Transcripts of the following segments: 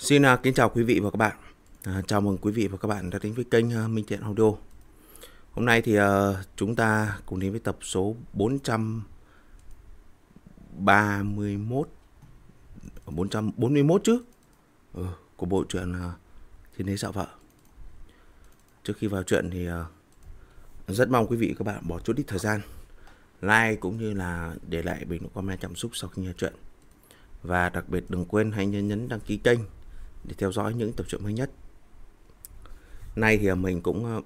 Kính chào quý vị và các bạn. Chào mừng quý vị và các bạn đã đến với kênh Minh Thiện Audio. Hôm nay thì chúng ta cùng đến với tập số 431 441 chứ của bộ truyện Thiên Đế Sợ Vợ. Trước khi vào truyện thì rất mong quý vị và các bạn bỏ chút ít thời gian like cũng như là để lại bình luận comment cảm xúc sau khi nghe truyện. Và đặc biệt đừng quên hãy nhấn đăng ký kênh để theo dõi những tập truyện mới nhất. Nay thì mình cũng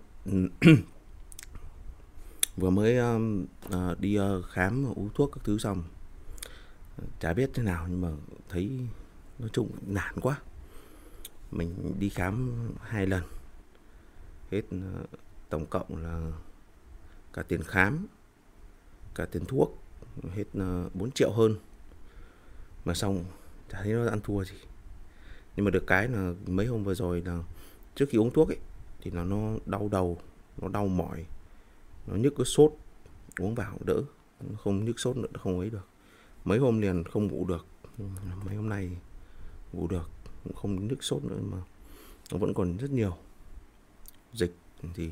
vừa mới đi khám uống thuốc các thứ xong. Chả biết thế nào nhưng mà thấy nói chung nản quá. Mình đi khám 2 lần. Hết tổng cộng là cả tiền khám, cả tiền thuốc hết 4 triệu hơn. Mà xong chả thấy nó ăn thua gì. Nhưng mà được cái là mấy hôm vừa rồi là trước khi uống thuốc ấy thì nó đau đầu, nó đau mỏi, nó nhức cái sốt, uống vào đỡ, không nhức sốt nữa, không ấy được. Mấy hôm liền không ngủ được, mấy hôm nay ngủ được, cũng không nhức sốt nữa mà nó vẫn còn rất nhiều dịch thì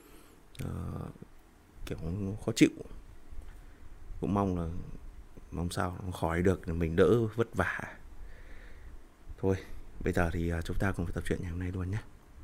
kiểu nó khó chịu. Cũng mong sao nó khỏi được để mình đỡ vất vả. Thôi, bây giờ thì chúng ta cùng tập truyện ngày hôm nay luôn nhé.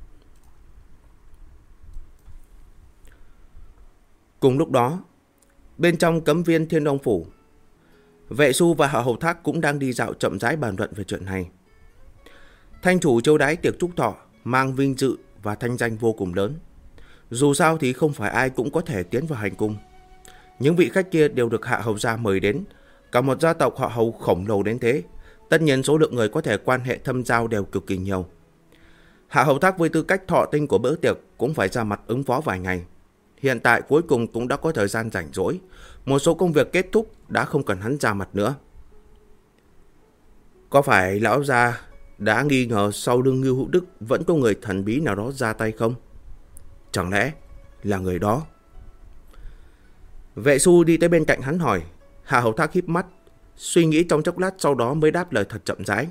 Cùng lúc đó, bên trong cấm viên Thiên Đông Phủ, Vệ Xu và Hạ Hầu Thác cũng đang đi dạo chậm rãi bàn luận về chuyện này. Thanh chủ chiêu đãi tiệc chúc thọ mang vinh dự và thanh danh vô cùng lớn. Dù sao thì không phải ai cũng có thể tiến vào hành cung. Những vị khách kia đều được Hạ Hầu gia mời đến, cả một gia tộc họ Hầu khổng lồ đến thế. Tất nhiên số lượng người có thể quan hệ thâm giao đều cực kỳ nhiều. Hạ Hầu Thác với tư cách thọ tinh của bữa tiệc cũng phải ra mặt ứng phó vài ngày. Hiện tại cuối cùng cũng đã có thời gian rảnh rỗi. Một số công việc kết thúc đã không cần hắn ra mặt nữa. Có phải lão gia đã nghi ngờ sau lưng Ngưu Hữu Đức vẫn có người thần bí nào đó ra tay không? Chẳng lẽ là người đó? Vệ Xu đi tới bên cạnh hắn hỏi. Hạ Hầu Thác híp mắt, suy nghĩ trong chốc lát sau đó mới đáp lời thật chậm rãi.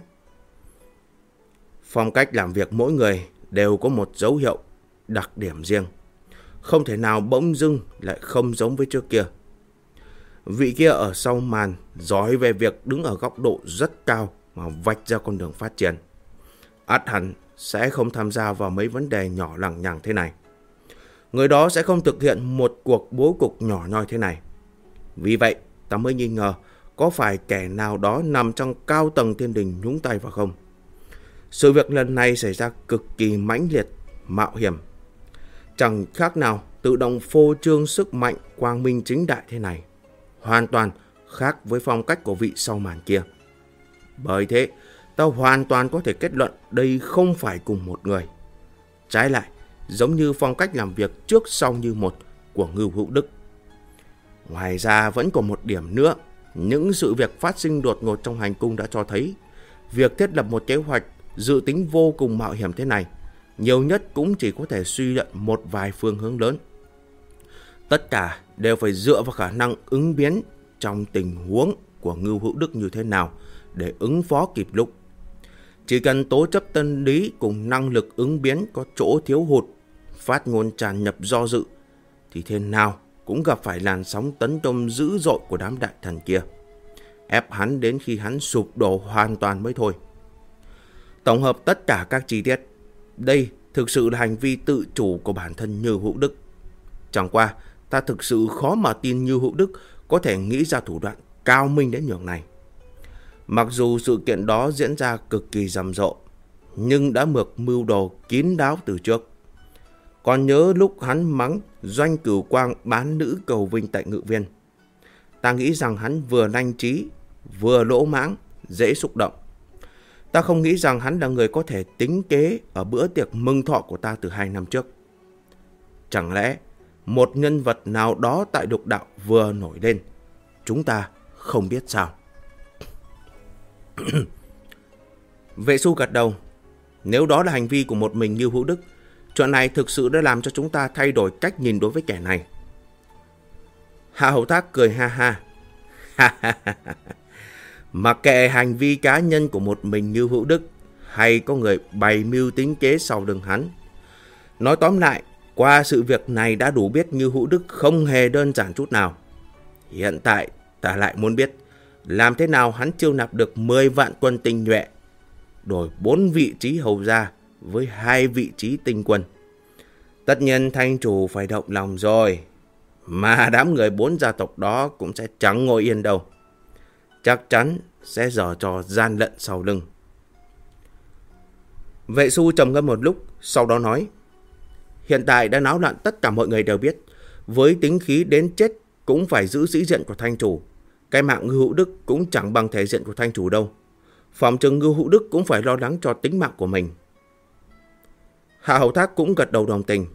Phong cách làm việc mỗi người đều có một dấu hiệu, đặc điểm riêng. Không thể nào bỗng dưng lại không giống với trước kia. Vị kia ở sau màn giỏi về việc đứng ở góc độ rất cao mà vạch ra con đường phát triển. Ắt hẳn sẽ không tham gia vào mấy vấn đề nhỏ lằng nhằng thế này. Người đó sẽ không thực hiện một cuộc bố cục nhỏ nhoi thế này. Vì vậy ta mới nghi ngờ có phải kẻ nào đó nằm trong cao tầng thiên đình nhúng tay vào không. Sự việc lần này xảy ra cực kỳ mãnh liệt, mạo hiểm. Chẳng khác nào tự động phô trương sức mạnh quang minh chính đại thế này. Hoàn toàn khác với phong cách của vị sau màn kia. Bởi thế, ta hoàn toàn có thể kết luận đây không phải cùng một người. Trái lại, giống như phong cách làm việc trước sau như một của Ngưu Hữu Đức. Ngoài ra vẫn còn một điểm nữa. Những sự việc phát sinh đột ngột trong hành cung đã cho thấy việc thiết lập một kế hoạch dự tính vô cùng mạo hiểm thế này nhiều nhất cũng chỉ có thể suy luận một vài phương hướng lớn. Tất cả đều phải dựa vào khả năng ứng biến trong tình huống của Ngưu Hữu Đức như thế nào để ứng phó kịp lúc. Chỉ cần tố chất tâm lý cùng năng lực ứng biến có chỗ thiếu hụt, phát ngôn tràn nhập do dự, thì thế nào cũng gặp phải làn sóng tấn công dữ dội của đám đại thần kia, ép hắn đến khi hắn sụp đổ hoàn toàn mới thôi. Tổng hợp tất cả các chi tiết, đây thực sự là hành vi tự chủ của bản thân Như Hữu Đức. Chẳng qua, ta thực sự khó mà tin Như Hữu Đức có thể nghĩ ra thủ đoạn cao minh đến nhường này. Mặc dù sự kiện đó diễn ra cực kỳ rầm rộ, nhưng đã mượt mưu đồ kín đáo từ trước. Còn nhớ lúc hắn mắng Doanh Cửu Quang bán nữ cầu vinh tại Ngự Viên. Ta nghĩ rằng hắn vừa nhanh trí, vừa lỗ mãng, dễ xúc động. Ta không nghĩ rằng hắn là người có thể tính kế ở bữa tiệc mừng thọ của ta từ 2 năm trước. Chẳng lẽ một nhân vật nào đó tại lục đạo vừa nổi lên, chúng ta không biết sao? Vệ Xu gật đầu. Nếu đó là hành vi của một mình Ngưu Hữu Đức, chuyện này thực sự đã làm cho chúng ta thay đổi cách nhìn đối với kẻ này. Hạ Hầu Thác cười ha ha. Mặc kệ hành vi cá nhân của một mình Ngưu Hữu Đức hay có người bày mưu tính kế sau lưng hắn. Nói tóm lại, qua sự việc này đã đủ biết Ngưu Hữu Đức không hề đơn giản chút nào. Hiện tại ta lại muốn biết làm thế nào hắn chiêu nạp được 10 vạn quân tinh nhuệ, đổi 4 vị trí hầu gia với 2 vị trí tinh quân. Tất nhiên thanh chủ phải động lòng rồi, mà đám người 4 gia tộc đó cũng sẽ chẳng ngồi yên đâu. Chắc chắn sẽ giở trò gian lận sau lưng. Vệ Xu trầm ngâm một lúc, sau đó nói: hiện tại đã náo loạn, tất cả mọi người đều biết, với tính khí đến chết cũng phải giữ sĩ diện của thanh chủ. Cái mạng Ngưu Hữu Đức cũng chẳng bằng thể diện của thanh chủ đâu. Phỏng chừng Ngưu Hữu Đức cũng phải lo lắng cho tính mạng của mình. Hạ Hầu Thác cũng gật đầu đồng tình.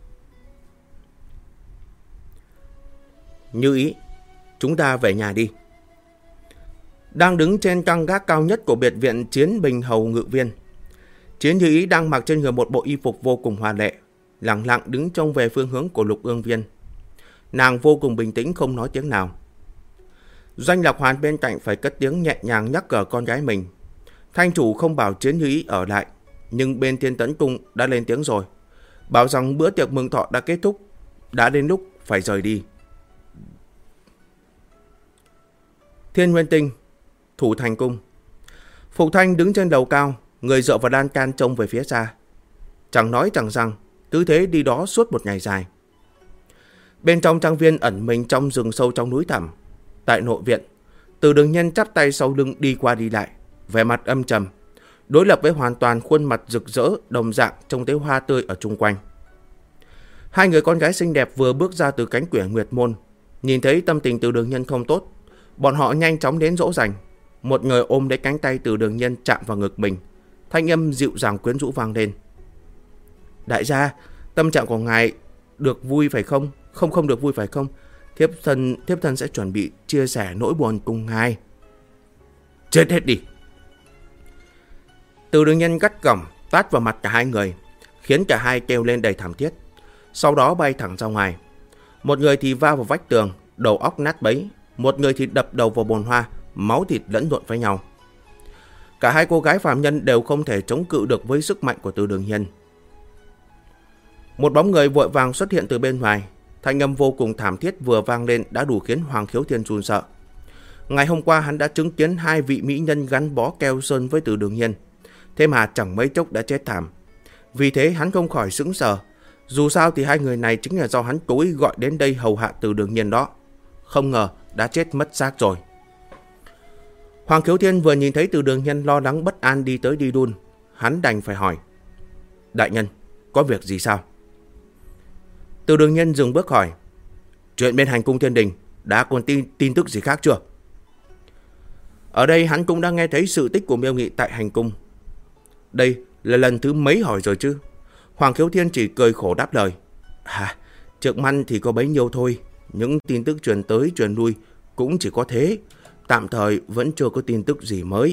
Như ý, chúng ta về nhà đi. Đang đứng trên căng gác cao nhất của biệt viện Chiến Bình Hầu Ngự Viên, Chiến Như Ý đang mặc trên người một bộ y phục vô cùng hoa lệ, lặng lặng đứng trông về phương hướng của Lục Ương Viên. Nàng vô cùng bình tĩnh, không nói tiếng nào. Doanh Lạc Hoàn bên cạnh phải cất tiếng nhẹ nhàng nhắc nhở con gái mình. Thanh chủ không bảo Chiến Như Ý ở lại, nhưng bên Thiên Tấn Cung đã lên tiếng rồi, bảo rằng bữa tiệc mừng thọ đã kết thúc, đã đến lúc phải rời đi. Thiên Nguyên Tinh, Thủ Thành Cung. Phục Thanh đứng trên đầu cao, người dựa vào lan can trông về phía xa. Chẳng nói chẳng rằng, cứ thế đi đó suốt một ngày dài. Bên trong trang viên ẩn mình trong rừng sâu trong núi thẳm. Tại nội viện, Từ Đường Nhân chắp tay sau lưng đi qua đi lại, vẻ mặt âm trầm, đối lập với hoàn toàn khuôn mặt rực rỡ đồng dạng trông thấy hoa tươi ở chung quanh. Hai người con gái xinh đẹp vừa bước ra từ cánh cửa Nguyệt Môn, nhìn thấy tâm tình Từ Đường Nhân không tốt, bọn họ nhanh chóng đến dỗ dành. Một người ôm lấy cánh tay Từ Đường Nhân chạm vào ngực mình, thanh âm dịu dàng quyến rũ vang lên. Đại gia, tâm trạng của ngài được vui phải không? Không được vui phải không? Thiếp thân sẽ chuẩn bị chia sẻ nỗi buồn cùng ngài. Chết hết đi! Từ Đường Nhân gắt gỏng tát vào mặt cả hai người, khiến cả hai kêu lên đầy thảm thiết, sau đó bay thẳng ra ngoài. Một người thì va vào vách tường, đầu óc nát bấy, một người thì đập đầu vào bồn hoa, máu thịt lẫn lộn với nhau. Cả hai cô gái phàm nhân đều không thể chống cự được với sức mạnh của Từ Đường Nhân. Một bóng người vội vàng xuất hiện từ bên ngoài, thanh âm vô cùng thảm thiết vừa vang lên đã đủ khiến Hoàng Khiếu Thiên run sợ. Ngày hôm qua hắn đã chứng kiến hai vị mỹ nhân gắn bó keo sơn với Từ Đường Nhân, thế mà chẳng mấy chốc đã chết thảm. Vì thế hắn không khỏi sững sờ. Dù sao thì hai người này chính là do hắn cố ý gọi đến đây hầu hạ Từ Đường Nhân đó. Không ngờ đã chết mất xác rồi. Hoàng Khiếu Thiên vừa nhìn thấy Từ Đường Nhân lo lắng bất an đi tới đi đun, hắn đành phải hỏi: đại nhân, có việc gì sao? Từ Đường Nhân dừng bước hỏi: chuyện bên hành cung thiên đình đã còn tin tức gì khác chưa? Ở đây hắn cũng đã nghe thấy sự tích của Miêu Nghị tại hành cung. Đây là lần thứ mấy hỏi rồi chứ? Hoàng Khiếu Thiên chỉ cười khổ đáp lời: trước mắt thì có bấy nhiêu thôi. Những tin tức truyền tới truyền lui cũng chỉ có thế. Tạm thời vẫn chưa có tin tức gì mới.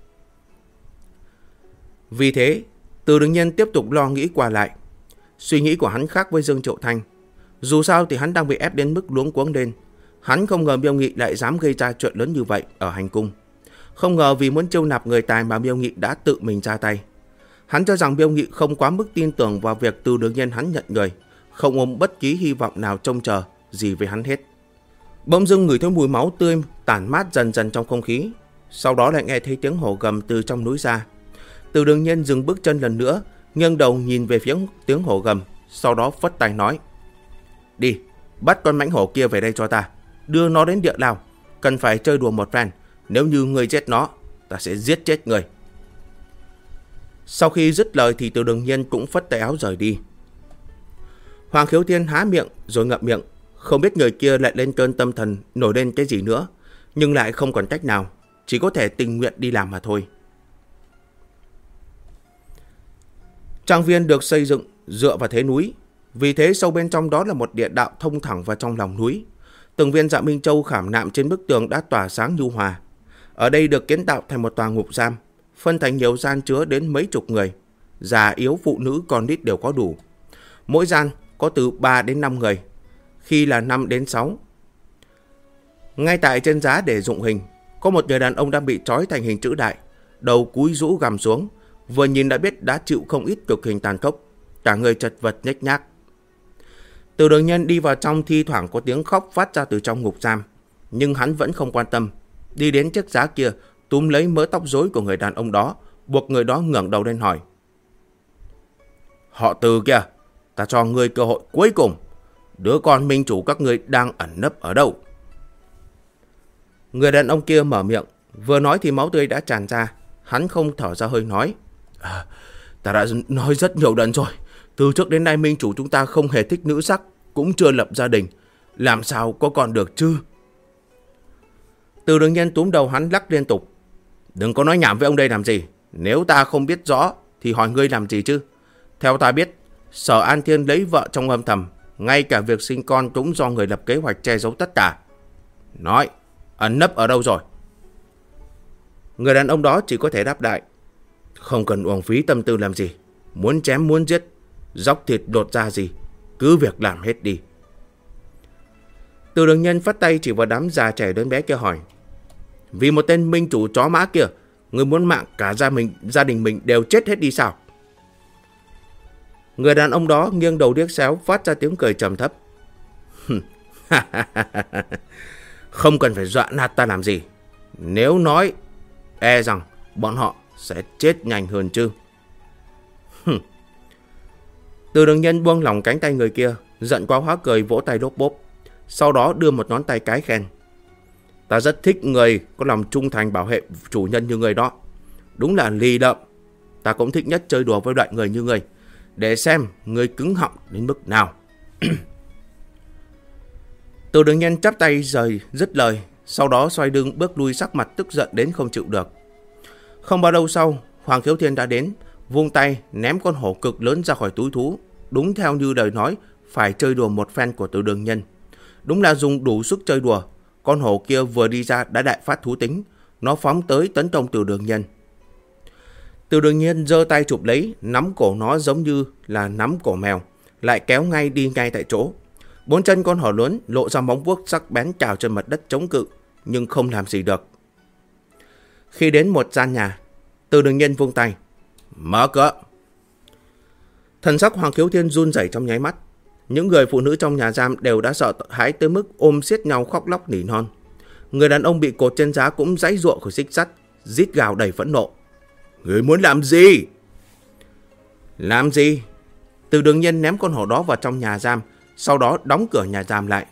Vì thế, Từ Đường Nhân tiếp tục lo nghĩ qua lại. Suy nghĩ của hắn khác với Dương Triệu Thanh. Dù sao thì hắn đang bị ép đến mức luống cuống lên. Hắn không ngờ Miêu Nghị lại dám gây ra chuyện lớn như vậy ở hành cung. Không ngờ vì muốn chiêu nạp người tài mà Miêu Nghị đã tự mình ra tay. Hắn cho rằng Miêu Nghị không quá mức tin tưởng vào việc Từ Đường Nhân hắn nhận người, không ôm bất kỳ hy vọng nào trông chờ gì về hắn hết. Bỗng dưng ngửi thấy mùi máu tươi tản mát dần dần trong không khí, sau đó lại nghe thấy tiếng hổ gầm từ trong núi ra. Từ Đường Nhân dừng bước chân lần nữa, nghiêng đầu nhìn về phía tiếng hổ gầm, sau đó phất tay nói: đi, bắt con mãnh hổ kia về đây cho ta, đưa nó đến địa lao, cần phải chơi đùa một phen. Nếu như ngươi giết nó, ta sẽ giết chết ngươi. Sau khi dứt lời thì Từ Đường Nhân cũng phất tay áo rời đi. Hoàng Khiếu Thiên há miệng rồi ngậm miệng, không biết người kia lại lên cơn tâm thần nổi lên cái gì nữa, nhưng lại không còn cách nào, chỉ có thể tình nguyện đi làm mà thôi. Trang viên được xây dựng dựa vào thế núi, vì thế sâu bên trong đó là một địa đạo thông thẳng vào trong lòng núi. Từng viên Dạ Minh Châu khảm nạm trên bức tường đã tỏa sáng nhu hòa. Ở đây được kiến tạo thành một tòa ngục giam, phân thành nhiều gian chứa đến mấy chục người, già yếu phụ nữ con nít đều có đủ. Mỗi gian có từ 3 đến 5 người, khi là 5 đến 6. Ngay tại trên giá để dụng hình, có một người đàn ông đang bị trói thành hình chữ đại, đầu cúi rũ gằm xuống, vừa nhìn đã biết đã chịu không ít cực hình tàn khốc, cả người chật vật nhếch nhác. Từ Đường Nhân đi vào trong, thi thoảng có tiếng khóc phát ra từ trong ngục giam, nhưng hắn vẫn không quan tâm, đi đến chiếc giá kia, túm lấy mớ tóc rối của người đàn ông đó, buộc người đó ngẩng đầu lên hỏi: "Họ Từ kia, ta cho ngươi cơ hội cuối cùng, đứa con minh chủ các ngươi đang ẩn nấp ở đâu?" Người đàn ông kia mở miệng, vừa nói thì máu tươi đã tràn ra. Hắn không thở ra hơi nói: "Ta đã nói rất nhiều lần rồi, từ trước đến nay minh chủ chúng ta không hề thích nữ sắc, cũng chưa lập gia đình, làm sao có con được chứ?" Từ Đường Nhân túm đầu hắn lắc liên tục: "Đừng có nói nhảm với ông đây làm gì, nếu ta không biết rõ thì hỏi ngươi làm gì chứ? Theo ta biết, Sở An Thiên lấy vợ trong âm thầm, ngay cả việc sinh con cũng do người lập kế hoạch che giấu tất cả. Nói, ẩn nấp ở đâu rồi?" Người đàn ông đó chỉ có thể đáp đại: "Không cần uổng phí tâm tư làm gì, muốn chém muốn giết, dóc thịt đột ra gì, cứ việc làm hết đi." Từ Đường Nhân phát tay chỉ vào đám già trẻ lớn bé kia hỏi: "Vì một tên minh chủ chó mã kia, người muốn mạng cả gia đình mình đều chết hết đi sao?" Người đàn ông đó nghiêng đầu điếc xéo, phát ra tiếng cười trầm thấp: "Không cần phải dọa nạt ta làm gì, nếu nói e rằng bọn họ sẽ chết nhanh hơn chứ." Từ Đường Nhân buông lỏng cánh tay người kia, giận quá hóa cười vỗ tay lốp bốp, sau đó đưa một ngón tay cái khen: "Ta rất thích người có lòng trung thành bảo vệ chủ nhân như người đó, đúng là lì đậm. Ta cũng thích nhất chơi đùa với loại người như người, để xem người cứng họng đến mức nào." Từ Đường Nhân chắp tay rời dứt lời, sau đó xoay lưng bước lui, sắc mặt tức giận đến không chịu được. Không bao lâu sau, Hoàng Khiếu Thiên đã đến, vung tay ném con hổ cực lớn ra khỏi túi thú, đúng theo như lời nói phải chơi đùa một phen của Từ Đường Nhân. Đúng là dùng đủ sức chơi đùa, con hổ kia vừa đi ra đã đại phát thú tính, nó phóng tới tấn công Từ Đường Nhân. Từ Đường Nhân giơ tay chụp lấy, nắm cổ nó giống như là nắm cổ mèo, lại kéo ngay đi ngay tại chỗ. Bốn chân con hổ lớn lộ ra móng vuốt sắc bén cào trên mặt đất chống cự, nhưng không làm gì được. Khi đến một gian nhà, Từ Đường Nhân vung tay: "Mở cửa!" Thần sắc Hoàng Khiếu Thiên run rẩy trong nháy mắt. Những người phụ nữ trong nhà giam đều đã sợ hãi tới mức ôm siết nhau khóc lóc nỉ non. Người đàn ông bị cột trên giá cũng giãy giụa khỏi xích sắt, rít gào đầy phẫn nộ: "Người muốn làm gì?" "Làm gì?" Từ Đường Nhân ném con hổ đó vào trong nhà giam, sau đó đóng cửa nhà giam lại.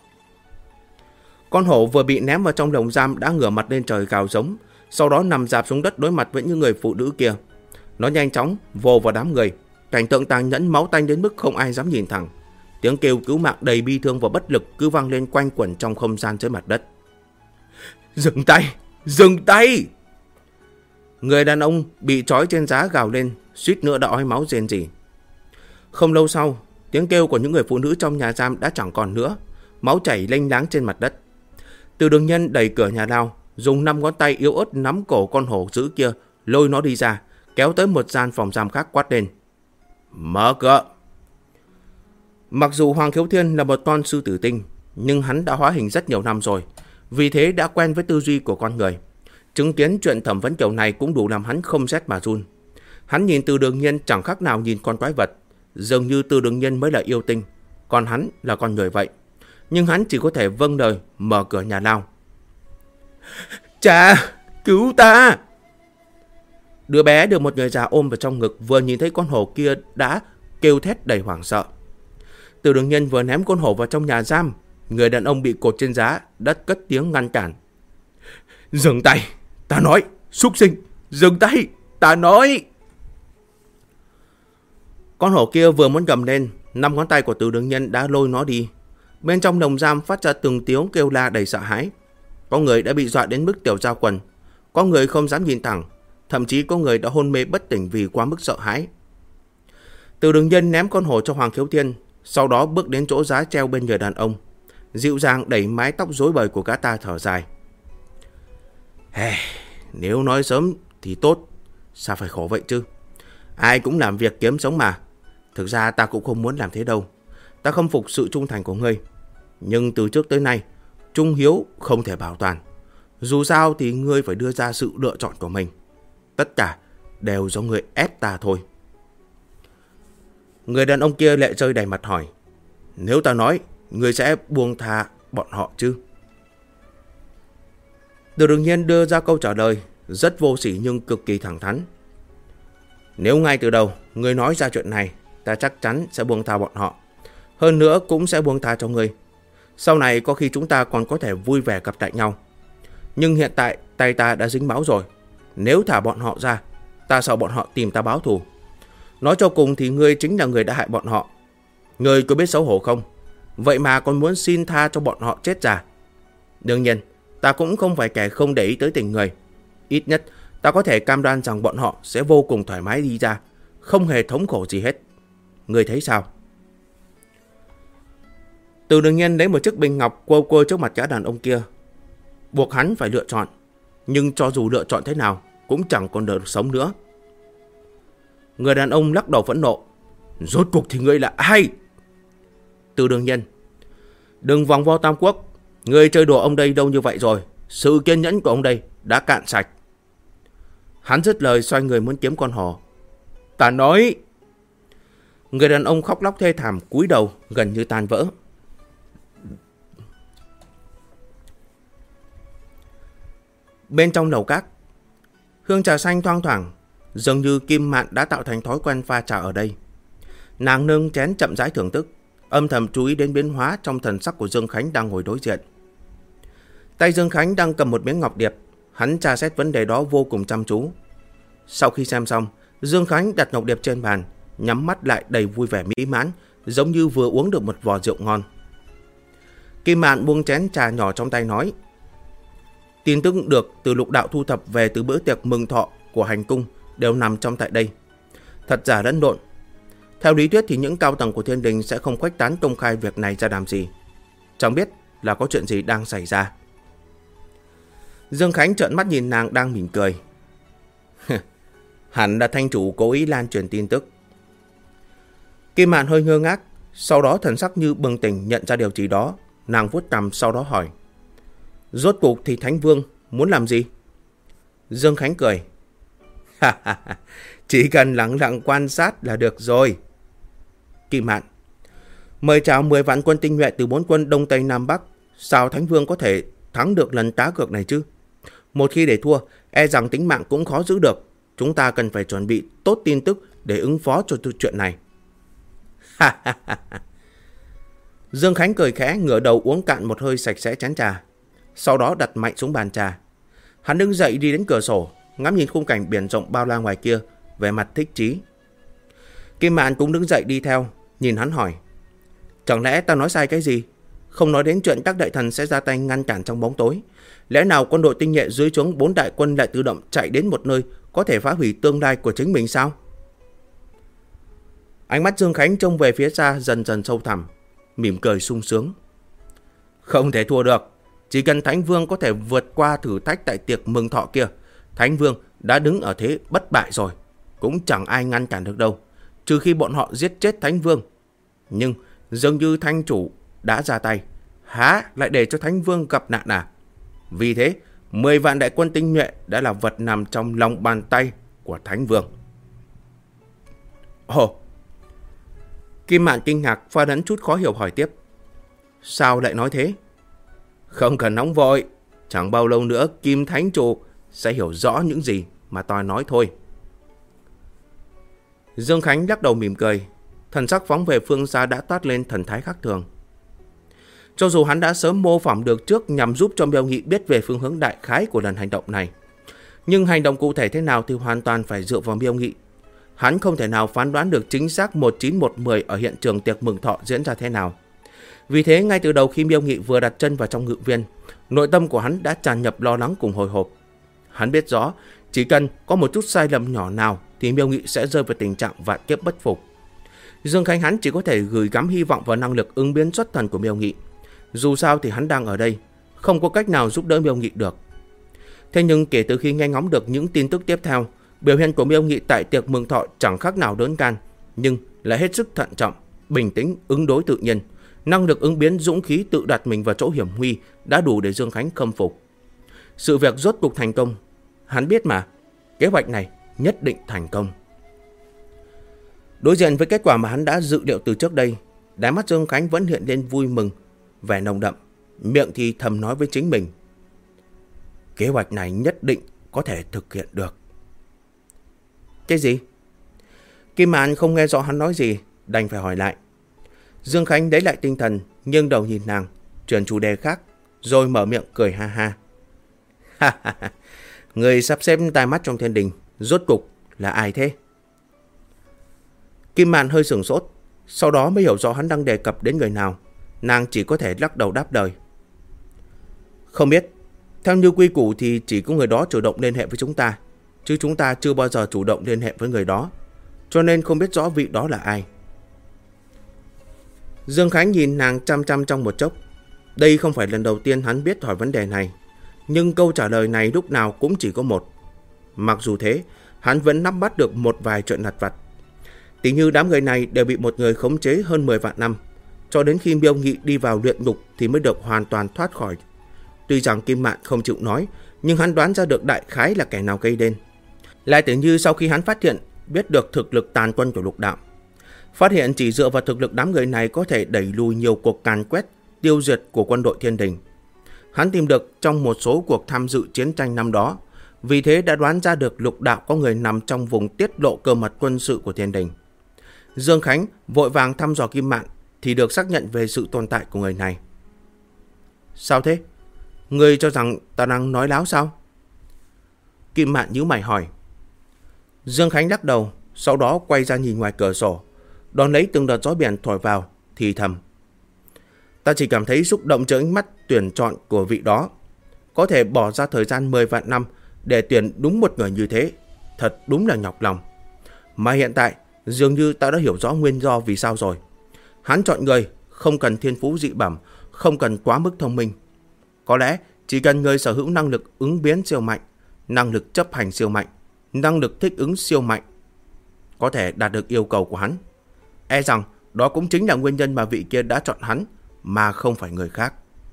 Con hổ vừa bị ném vào trong lồng giam đã ngửa mặt lên trời gào giống, sau đó nằm rạp xuống đất đối mặt với những người phụ nữ kia. Nó nhanh chóng vồ vào đám người, cảnh tượng tàn nhẫn máu tanh đến mức không ai dám nhìn thẳng. Tiếng kêu cứu mạng đầy bi thương và bất lực cứ vang lên quanh quẩn trong không gian dưới mặt đất. "Dừng tay! Dừng tay!" Người đàn ông bị trói trên giá gào lên, suýt nữa đã ói máu rên rỉ. Không lâu sau, tiếng kêu của những người phụ nữ trong nhà giam đã chẳng còn nữa, máu chảy lênh láng trên mặt đất. Từ Đường Nhân đẩy cửa nhà lao, dùng 5 ngón tay yếu ớt nắm cổ con hổ dữ kia, lôi nó đi ra, kéo tới một gian phòng giam khác quát lên: "Mở cửa!" Mặc dù Hoàng Khiếu Thiên là một con sư tử tinh, nhưng hắn đã hóa hình rất nhiều năm rồi, vì thế đã quen với tư duy của con người. Chứng kiến chuyện thẩm vấn kiểu này cũng đủ làm hắn không rét mà run. Hắn nhìn Từ Đường Nhân chẳng khác nào nhìn con quái vật, dường như Từ Đường Nhân mới là yêu tinh, còn hắn là con người vậy. Nhưng hắn chỉ có thể vâng lời mở cửa nhà lao. "Cha, cứu ta!" Đứa bé được một người già ôm vào trong ngực, vừa nhìn thấy con hổ kia đã kêu thét đầy hoảng sợ. Từ Đường Nhân vừa ném con hổ vào trong nhà giam, người đàn ông bị cột trên giá đã cất tiếng ngăn cản: "Dừng tay, ta nói, súc sinh, dừng tay, ta nói!" Con hổ kia vừa muốn gầm lên, 5 ngón tay của Từ Đường Nhân đã lôi nó đi. Bên trong lồng giam phát ra từng tiếng kêu la đầy sợ hãi. Có người đã bị dọa đến mức tiểu ra quần, có người không dám nhìn thẳng, thậm chí có người đã hôn mê bất tỉnh vì quá mức sợ hãi. Từ Đường Nhân ném con hổ cho Hoàng Khiếu Thiên, sau đó bước đến chỗ giá treo bên người đàn ông, dịu dàng đẩy mái tóc rối bời của gã ta, thở dài: "Nếu nói sớm thì tốt, sao phải khổ vậy chứ? Ai cũng làm việc kiếm sống mà. Thực ra ta cũng không muốn làm thế đâu. Ta không phục sự trung thành của ngươi. Nhưng từ trước tới nay, trung hiếu không thể bảo toàn. Dù sao thì ngươi phải đưa ra sự lựa chọn của mình. Tất cả đều do ngươi ép ta thôi. Người đàn ông kia lệ rơi đầy mặt hỏi, nếu ta nói, ngươi sẽ buông tha bọn họ chứ? Từ Đường Nhiên đưa ra câu trả lời rất vô sỉ nhưng cực kỳ thẳng thắn. Nếu ngay từ đầu ngươi nói ra chuyện này, ta chắc chắn sẽ buông tha bọn họ. Hơn nữa cũng sẽ buông tha cho ngươi. Sau này có khi chúng ta còn có thể vui vẻ gặp lại nhau. Nhưng hiện tại tay ta đã dính máu rồi. Nếu thả bọn họ ra, ta sợ bọn họ tìm ta báo thù. Nói cho cùng thì ngươi chính là người đã hại bọn họ. Ngươi có biết xấu hổ không? Vậy mà còn muốn xin tha cho bọn họ chết già. Đương nhiên, ta cũng không phải kẻ không để ý tới tình người. Ít nhất, ta có thể cam đoan rằng bọn họ sẽ vô cùng thoải mái đi ra, không hề thống khổ gì hết. Ngươi thấy sao? Từ Đường Nhiên lấy một chiếc bình ngọc quơ quơ trước mặt gã đàn ông kia, buộc hắn phải lựa chọn. Nhưng cho dù lựa chọn thế nào cũng chẳng còn được sống nữa. Người đàn ông lắc đầu phẫn nộ. Rốt cuộc thì ngươi là ai? Từ Đường Nhiên, đừng vòng vo Tam Quốc. Ngươi chơi đùa ông đây đâu như vậy rồi. Sự kiên nhẫn của ông đây đã cạn sạch. Hắn dứt lời xoay người muốn kiếm con hổ. Ta nói. Người đàn ông khóc lóc thê thảm cúi đầu gần như tan vỡ. Bên trong lầu các, hương trà xanh thoang thoảng, dường như Kim Mạn đã tạo thành thói quen pha trà ở đây. Nàng nâng chén chậm rãi thưởng thức, âm thầm chú ý đến biến hóa trong thần sắc của Dương Khánh đang ngồi đối diện. Tay Dương Khánh đang cầm một miếng ngọc điệp, hắn tra xét vấn đề đó vô cùng chăm chú. Sau khi xem xong, Dương Khánh đặt ngọc điệp trên bàn, nhắm mắt lại đầy vui vẻ mỹ mãn, giống như vừa uống được một vò rượu ngon. Kim Mạn buông chén trà nhỏ trong tay nói, tin tức được từ Lục đạo thu thập về từ bữa tiệc mừng thọ của hành cung đều nằm trong tại đây. Thật giả lẫn lộn. Theo lý thuyết thì những cao tầng của Thiên Đình sẽ không khuếch tán công khai việc này ra làm gì. Chẳng biết là có chuyện gì đang xảy ra. Dương Khánh trợn mắt nhìn nàng đang mỉm cười. Hẳn là thanh chủ cố ý lan truyền tin tức. Kim Mạn hơi ngơ ngác, sau đó thần sắc như bừng tỉnh nhận ra điều gì đó. Nàng vuốt cằm sau đó hỏi, rốt cuộc thì Thánh Vương muốn làm gì? Dương Khánh cười. Chỉ cần lặng lặng quan sát là được rồi. Kim Mạn, mời chào 10 vạn quân tinh nhuệ từ 4 quân Đông Tây Nam Bắc. Sao Thánh Vương có thể thắng được lần cá cược này chứ? Một khi để thua, e rằng tính mạng cũng khó giữ được. Chúng ta cần phải chuẩn bị tốt tin tức để ứng phó cho chuyện này. Dương Khánh cười khẽ, ngửa đầu uống cạn một hơi sạch sẽ chén trà, sau đó đặt mạnh xuống bàn trà. Hắn đứng dậy đi đến cửa sổ, ngắm nhìn khung cảnh biển rộng bao la ngoài kia, vẻ mặt thích chí. Kim Mạn cũng đứng dậy đi theo, nhìn hắn hỏi, chẳng lẽ ta nói sai cái gì? Không nói đến chuyện các đại thần sẽ ra tay ngăn cản trong bóng tối. Lẽ nào quân đội tinh nhuệ dưới trướng 4 đại quân lại tự động chạy đến một nơi có thể phá hủy tương lai của chính mình sao? Ánh mắt Dương Khánh trông về phía xa dần dần sâu thẳm, mỉm cười sung sướng. Không thể thua được. Chỉ cần Thánh Vương có thể vượt qua thử thách tại tiệc mừng thọ kia, Thánh Vương đã đứng ở thế bất bại rồi. Cũng chẳng ai ngăn cản được đâu, trừ khi bọn họ giết chết Thánh Vương. Nhưng dường như Thanh chủ đã ra tay, há lại để cho Thánh Vương gặp nạn à? Vì thế 10 vạn đại quân tinh nhuệ đã là vật nằm trong lòng bàn tay của Thánh Vương. Ồ! Kim Mạn kinh ngạc pha lẫn chút khó hiểu hỏi tiếp, sao lại nói thế? Không cần nóng vội, chẳng bao lâu nữa Kim Thánh chủ sẽ hiểu rõ những gì mà tôi nói thôi. Dương Khánh lắc đầu mỉm cười, thần sắc phóng về phương xa đã toát lên thần thái khác thường. Cho dù hắn đã sớm mô phỏng được trước nhằm giúp cho Miêu Nghị biết về phương hướng đại khái của lần hành động này, nhưng hành động cụ thể thế nào thì hoàn toàn phải dựa vào Miêu Nghị. Hắn không thể nào phán đoán được chính xác 1910 ở hiện trường tiệc mừng thọ diễn ra thế nào. Vì thế ngay từ đầu khi Miêu Nghị vừa đặt chân vào trong ngự viên, nội tâm của hắn đã tràn ngập lo lắng cùng hồi hộp. Hắn biết rõ chỉ cần có một chút sai lầm nhỏ nào thì Miêu Nghị sẽ rơi vào tình trạng vạn kiếp bất phục. Dương Khánh hắn chỉ có thể gửi gắm hy vọng vào năng lực ứng biến xuất thần của Miêu Nghị. Dù sao thì hắn đang ở đây, không có cách nào giúp đỡ Miêu Nghị được. Thế nhưng kể từ khi nghe ngóng được những tin tức tiếp theo, biểu hiện của Miêu Nghị tại tiệc mừng thọ chẳng khác nào đớn gan, nhưng lại hết sức thận trọng, bình tĩnh, ứng đối tự nhiên. Năng lực ứng biến, dũng khí tự đặt mình vào chỗ hiểm nguy đã đủ để Dương Khánh khâm phục. Sự việc rốt cuộc thành công. Hắn biết mà, kế hoạch này nhất định thành công. Đối diện với kết quả mà hắn đã dự liệu từ trước đây, đáy mắt Dương Khánh vẫn hiện lên vui mừng, vẻ nồng đậm, miệng thì thầm nói với chính mình. Kế hoạch này nhất định có thể thực hiện được. Cái gì? Kim Mạn không nghe rõ hắn nói gì, đành phải hỏi lại. Dương Khánh lấy lại tinh thần, nghiêng đầu nhìn nàng, chuyển chủ đề khác, rồi mở miệng cười ha ha. Ha ha ha, người sắp xếp tai mắt trong thiên đình, rốt cục là ai thế? Kim Mạn hơi sửng sốt, sau đó mới hiểu rõ hắn đang đề cập đến người nào. Nàng chỉ có thể lắc đầu đáp lời. Không biết, theo như quy củ thì chỉ có người đó chủ động liên hệ với chúng ta, chứ chúng ta chưa bao giờ chủ động liên hệ với người đó, cho nên không biết rõ vị đó là ai. Dương Khánh nhìn nàng chăm chăm trong một chốc. Đây không phải lần đầu tiên hắn biết hỏi vấn đề này, nhưng câu trả lời này lúc nào cũng chỉ có một. Mặc dù thế, hắn vẫn nắm bắt được một vài chuyện lặt vặt. Tỉ như đám người này đều bị một người khống chế hơn 10 vạn năm, cho đến khi Miêu Nghị đi vào luyện ngục thì mới được hoàn toàn thoát khỏi. Tuy rằng Kim Mạn không chịu nói, nhưng hắn đoán ra được đại khái là kẻ nào gây nên. Lại tưởng như sau khi hắn phát hiện, biết được thực lực tàn quân của lục đạo, phát hiện chỉ dựa vào thực lực đám người này có thể đẩy lùi nhiều cuộc càn quét, tiêu diệt của quân đội thiên đình. Hắn tìm được trong một số cuộc tham dự chiến tranh năm đó, vì thế đã đoán ra được lục đạo có người nằm trong vùng tiết lộ cơ mật quân sự của thiên đình. Dương Khánh vội vàng thăm dò Kim Mạn thì được xác nhận về sự tồn tại của người này. Sao thế? Ngươi cho rằng ta đang nói láo sao? Kim Mạn nhíu mày hỏi. Dương Khánh lắc đầu, sau đó quay ra nhìn ngoài cửa sổ, đón lấy từng đợt gió biển thổi vào, thì thầm. Ta chỉ cảm thấy xúc động trước ánh mắt tuyển chọn của vị đó. Có thể bỏ ra thời gian 10 vạn năm để tuyển đúng một người như thế, thật đúng là nhọc lòng. Mà hiện tại, dường như ta đã hiểu rõ nguyên do vì sao rồi. Hắn chọn người không cần thiên phú dị bẩm, không cần quá mức thông minh. Có lẽ chỉ cần người sở hữu năng lực ứng biến siêu mạnh, năng lực chấp hành siêu mạnh, năng lực thích ứng siêu mạnh, có thể đạt được yêu cầu của hắn. E rằng đó cũng chính là nguyên nhân mà vị kia đã chọn hắn, mà không phải người khác.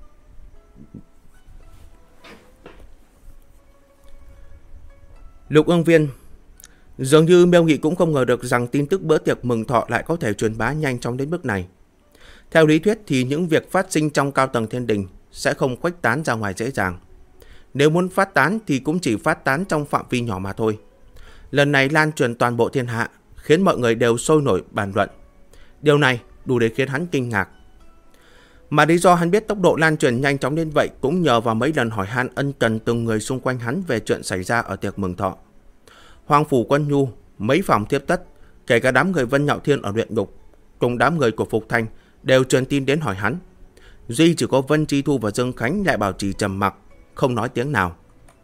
Lục Ương Viên. Dường như Miêu Nghị cũng không ngờ được rằng tin tức bữa tiệc mừng thọ lại có thể truyền bá nhanh chóng đến mức này. Theo lý thuyết thì những việc phát sinh trong cao tầng thiên đình sẽ không khuếch tán ra ngoài dễ dàng. Nếu muốn phát tán thì cũng chỉ phát tán trong phạm vi nhỏ mà thôi. Lần này lan truyền toàn bộ thiên hạ, khiến mọi người đều sôi nổi bàn luận. Điều này đủ để khiến hắn kinh ngạc. Mà lý do hắn biết tốc độ lan truyền nhanh chóng đến vậy cũng nhờ vào mấy lần hỏi han ân cần từng người xung quanh hắn về chuyện xảy ra ở tiệc mừng thọ. Hoàng phủ Quân Nhu, mấy phòng tiếp tất, kể cả đám người Vân Nhạo Thiên ở luyện ngục, cùng đám người của Phục Thanh đều truyền tin đến hỏi hắn. Duy chỉ có Vân Chi Thu và Dương Khánh lại bảo trì trầm mặc, không nói tiếng nào.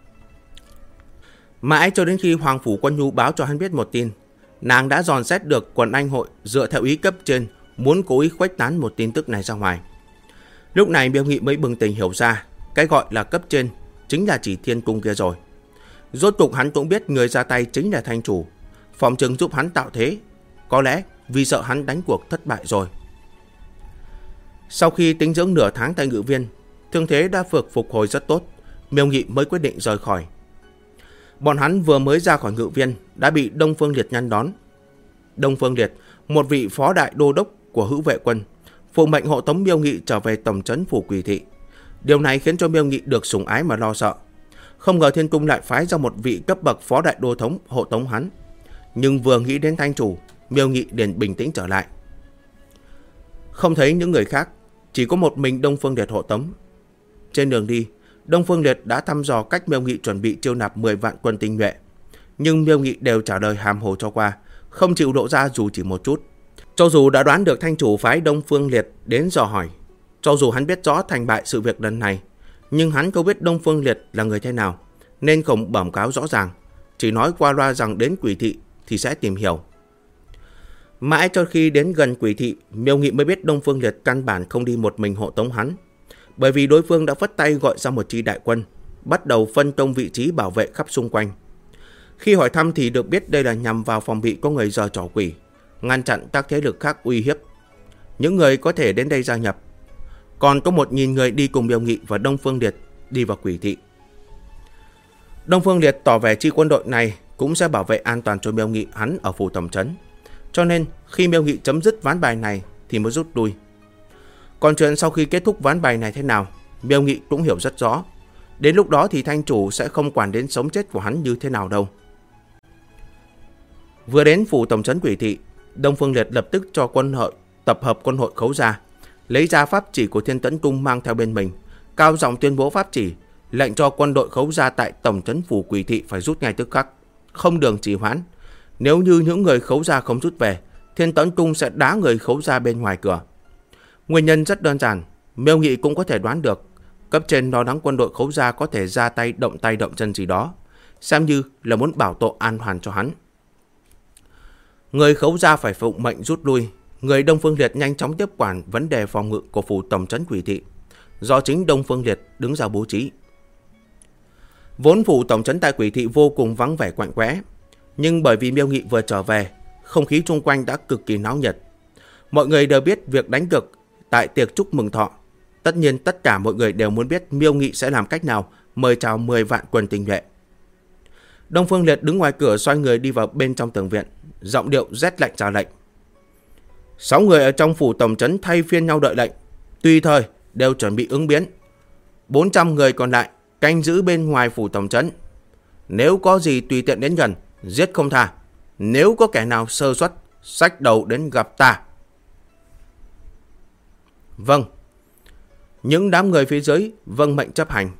Mãi cho đến khi Hoàng phủ Quân Nhu báo cho hắn biết một tin, nàng đã dò xét được quần anh hội dựa theo ý cấp trên muốn cố ý khuếch tán một tin tức này ra ngoài. Lúc này Miêu Nghị mới bừng tỉnh hiểu ra, cái gọi là cấp trên chính là chỉ thiên cung kia rồi. Rốt cục hắn cũng biết người ra tay chính là thanh chủ, phòng trừng giúp hắn tạo thế. Có lẽ vì sợ hắn đánh cuộc thất bại rồi. Sau khi tính dưỡng nửa tháng tại Ngự Viên, thương thế đã phục hồi rất tốt, Miêu Nghị mới quyết định rời khỏi. Bọn hắn vừa mới ra khỏi Ngự Viên đã bị Đông Phương Liệt ngăn đón. Đông Phương Liệt, một vị phó đại đô đốc của Hữu Vệ Quân, phụ mệnh hộ tống Miêu Nghị trở về tổng trấn phủ Quỷ Thị. Điều này khiến cho Miêu Nghị được sủng ái mà lo sợ. Không ngờ thiên cung lại phái ra một vị cấp bậc phó đại đô thống hộ tống hắn. Nhưng vừa nghĩ đến thanh chủ, Miêu Nghị liền bình tĩnh trở lại. Không thấy những người khác, chỉ có một mình Đông Phương Liệt hộ tống. Trên đường đi, Đông Phương Liệt đã thăm dò cách Miêu Nghị chuẩn bị chiêu nạp 10 vạn quân tinh nhuệ. Nhưng Miêu Nghị đều trả lời hàm hồ cho qua, không chịu lộ ra dù chỉ một chút. Cho dù đã đoán được thanh chủ phái Đông Phương Liệt đến dò hỏi, cho dù hắn biết rõ thành bại sự việc lần này, nhưng hắn không biết Đông Phương Liệt là người thế nào, nên không bẩm cáo rõ ràng, chỉ nói qua loa rằng đến Quỷ Thị thì sẽ tìm hiểu. Mãi cho khi đến gần Quỷ Thị, Miêu Nghị mới biết Đông Phương Liệt căn bản không đi một mình hộ tống hắn, bởi vì đối phương đã phất tay gọi ra một chi đại quân, bắt đầu phân công vị trí bảo vệ khắp xung quanh. Khi hỏi thăm thì được biết đây là nhằm vào phòng bị có người giở trò quỷ, ngăn chặn các thế lực khác uy hiếp. Những người có thể đến đây gia nhập. Còn có 1.000 người đi cùng Miêu Nghị và Đông Phương Liệt đi vào Quỷ Thị. Đông Phương Liệt tỏ vẻ chi quân đội này cũng sẽ bảo vệ an toàn cho Miêu Nghị hắn ở phủ tổng trấn. Cho nên khi Miêu Nghị chấm dứt ván bài này thì mới rút lui. Còn chuyện sau khi kết thúc ván bài này thế nào, Miêu Nghị cũng hiểu rất rõ. Đến lúc đó thì thanh chủ sẽ không quản đến sống chết của hắn như thế nào đâu. Vừa đến phủ tổng trấn Quỷ Thị, Đông Phương Liệt lập tức cho quân hội tập hợp quân hội Khấu Gia, lấy ra pháp chỉ của Thiên Tẫn Cung mang theo bên mình, cao giọng tuyên bố pháp chỉ, lệnh cho quân đội Khấu Gia tại tổng trấn phủ Quỷ Thị phải rút ngay tức khắc, không đường trì hoãn. Nếu như những người Khấu Gia không rút về, Thiên Tẫn Cung sẽ đá người Khấu Gia bên ngoài cửa. Nguyên nhân rất đơn giản, Miêu Nghị cũng có thể đoán được, cấp trên lo lắng quân đội Khấu Gia có thể ra tay động chân gì đó, xem như là muốn bảo tội an hoàn cho hắn. Người Khấu Gia phải phụng mệnh rút lui, người Đông Phương Liệt nhanh chóng tiếp quản vấn đề phòng ngự của phủ tổng trấn Quỷ Thị, do chính Đông Phương Liệt đứng ra bố trí. Vốn phủ tổng trấn tại Quỷ Thị vô cùng vắng vẻ quạnh quẽ, nhưng bởi vì Miêu Nghị vừa trở về, không khí xung quanh đã cực kỳ náo nhiệt. Mọi người đều biết việc đánh cược tại tiệc chúc mừng thọ. Tất nhiên tất cả mọi người đều muốn biết Miêu Nghị sẽ làm cách nào mời chào 10 vạn quân tinh nhuệ. Đông Phương Liệt đứng ngoài cửa xoay người đi vào bên trong tường viện, giọng điệu rét lạnh ra lệnh. 6 người ở trong phủ tổng trấn thay phiên nhau đợi lệnh, tùy thời đều chuẩn bị ứng biến. 400 người còn lại canh giữ bên ngoài phủ tổng trấn. Nếu có gì tùy tiện đến gần, giết không tha. Nếu có kẻ nào sơ suất, xách đầu đến gặp ta. Vâng. Những đám người phía dưới vâng mệnh chấp hành.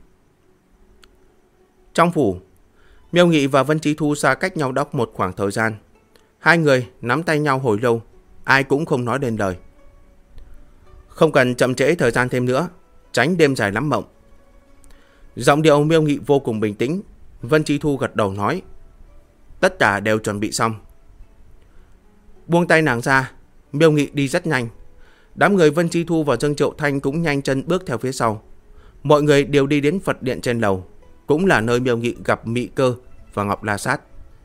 Trong phủ, Miêu Nghị và Vân Chí Thu xa cách nhau đóc một khoảng thời gian. Hai người nắm tay nhau hồi lâu, ai cũng không nói đến lời. Không cần chậm trễ thời gian thêm nữa, tránh đêm dài lắm mộng. Giọng điệu Miêu Nghị vô cùng bình tĩnh. Vân Chí Thu gật đầu nói, tất cả đều chuẩn bị xong. Buông tay nàng ra, Miêu Nghị đi rất nhanh. Đám người Vân Chí Thu và Dương Triệu Thanh cũng nhanh chân bước theo phía sau. Mọi người đều đi đến Phật điện trên lầu, cũng là nơi Miêu Nghị gặp Mị Cơ và Ngọc La Sát.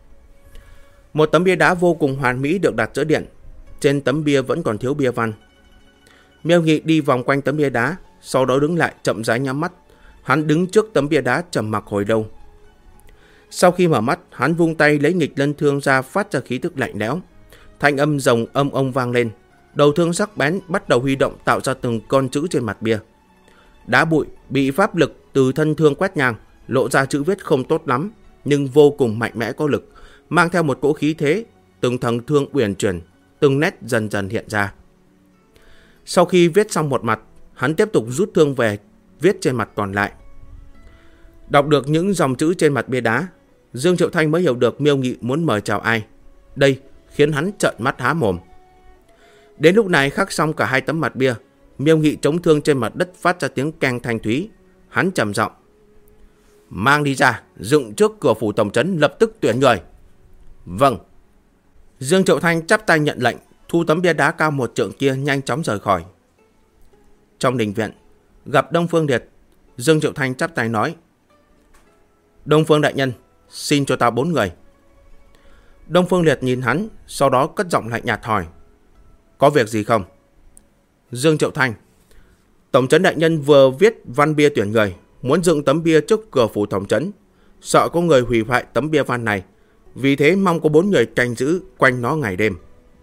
Một tấm bia đá vô cùng hoàn mỹ được đặt giữa điện. Trên tấm bia vẫn còn thiếu bia văn. Miêu Nghị đi vòng quanh tấm bia đá, sau đó đứng lại chậm rãi nhắm mắt. Hắn đứng trước tấm bia đá trầm mặc hồi lâu. Sau khi mở mắt, hắn vung tay lấy nghịch lân thương ra, phát ra khí tức lạnh lẽo. Thanh âm rồng âm ông vang lên. Đầu thương sắc bén bắt đầu huy động, tạo ra từng con chữ trên mặt bia. Đá bụi bị pháp lực từ thân thương quét ngang, lộ ra chữ viết không tốt lắm, nhưng vô cùng mạnh mẽ có lực, mang theo một cỗ khí thế. Từng thần thương uyển chuyển, từng nét dần dần hiện ra. Sau khi viết xong một mặt, hắn tiếp tục rút thương về, viết trên mặt còn lại. Đọc được những dòng chữ trên mặt bia đá, Dương Triệu Thanh mới hiểu được Miêu Nghị muốn mời chào ai. Đây khiến hắn trợn mắt há mồm. Đến lúc này khắc xong cả hai tấm mặt bia, Miêu Nghị chống thương trên mặt đất phát ra tiếng keng thanh thúy. Hắn trầm giọng, mang đi ra, dựng trước cửa phủ tổng trấn, lập tức tuyển người. Vâng. Dương Triệu Thanh chắp tay nhận lệnh, thu tấm bia đá cao 1 trượng kia nhanh chóng rời khỏi. Trong đình viện, gặp Đông Phương Liệt, Dương Triệu Thanh chắp tay nói, Đông Phương đại nhân, xin cho ta 4 người. Đông Phương Liệt nhìn hắn, sau đó cất giọng lạnh nhạt hỏi, có việc gì không? Dương Triệu Thanh, tổng trấn đại nhân vừa viết văn bia tuyển người, muốn dựng tấm bia trước cửa phủ tổng trấn, sợ có người hủy hoại tấm bia văn này, vì thế mong có 4 người canh giữ quanh nó ngày đêm.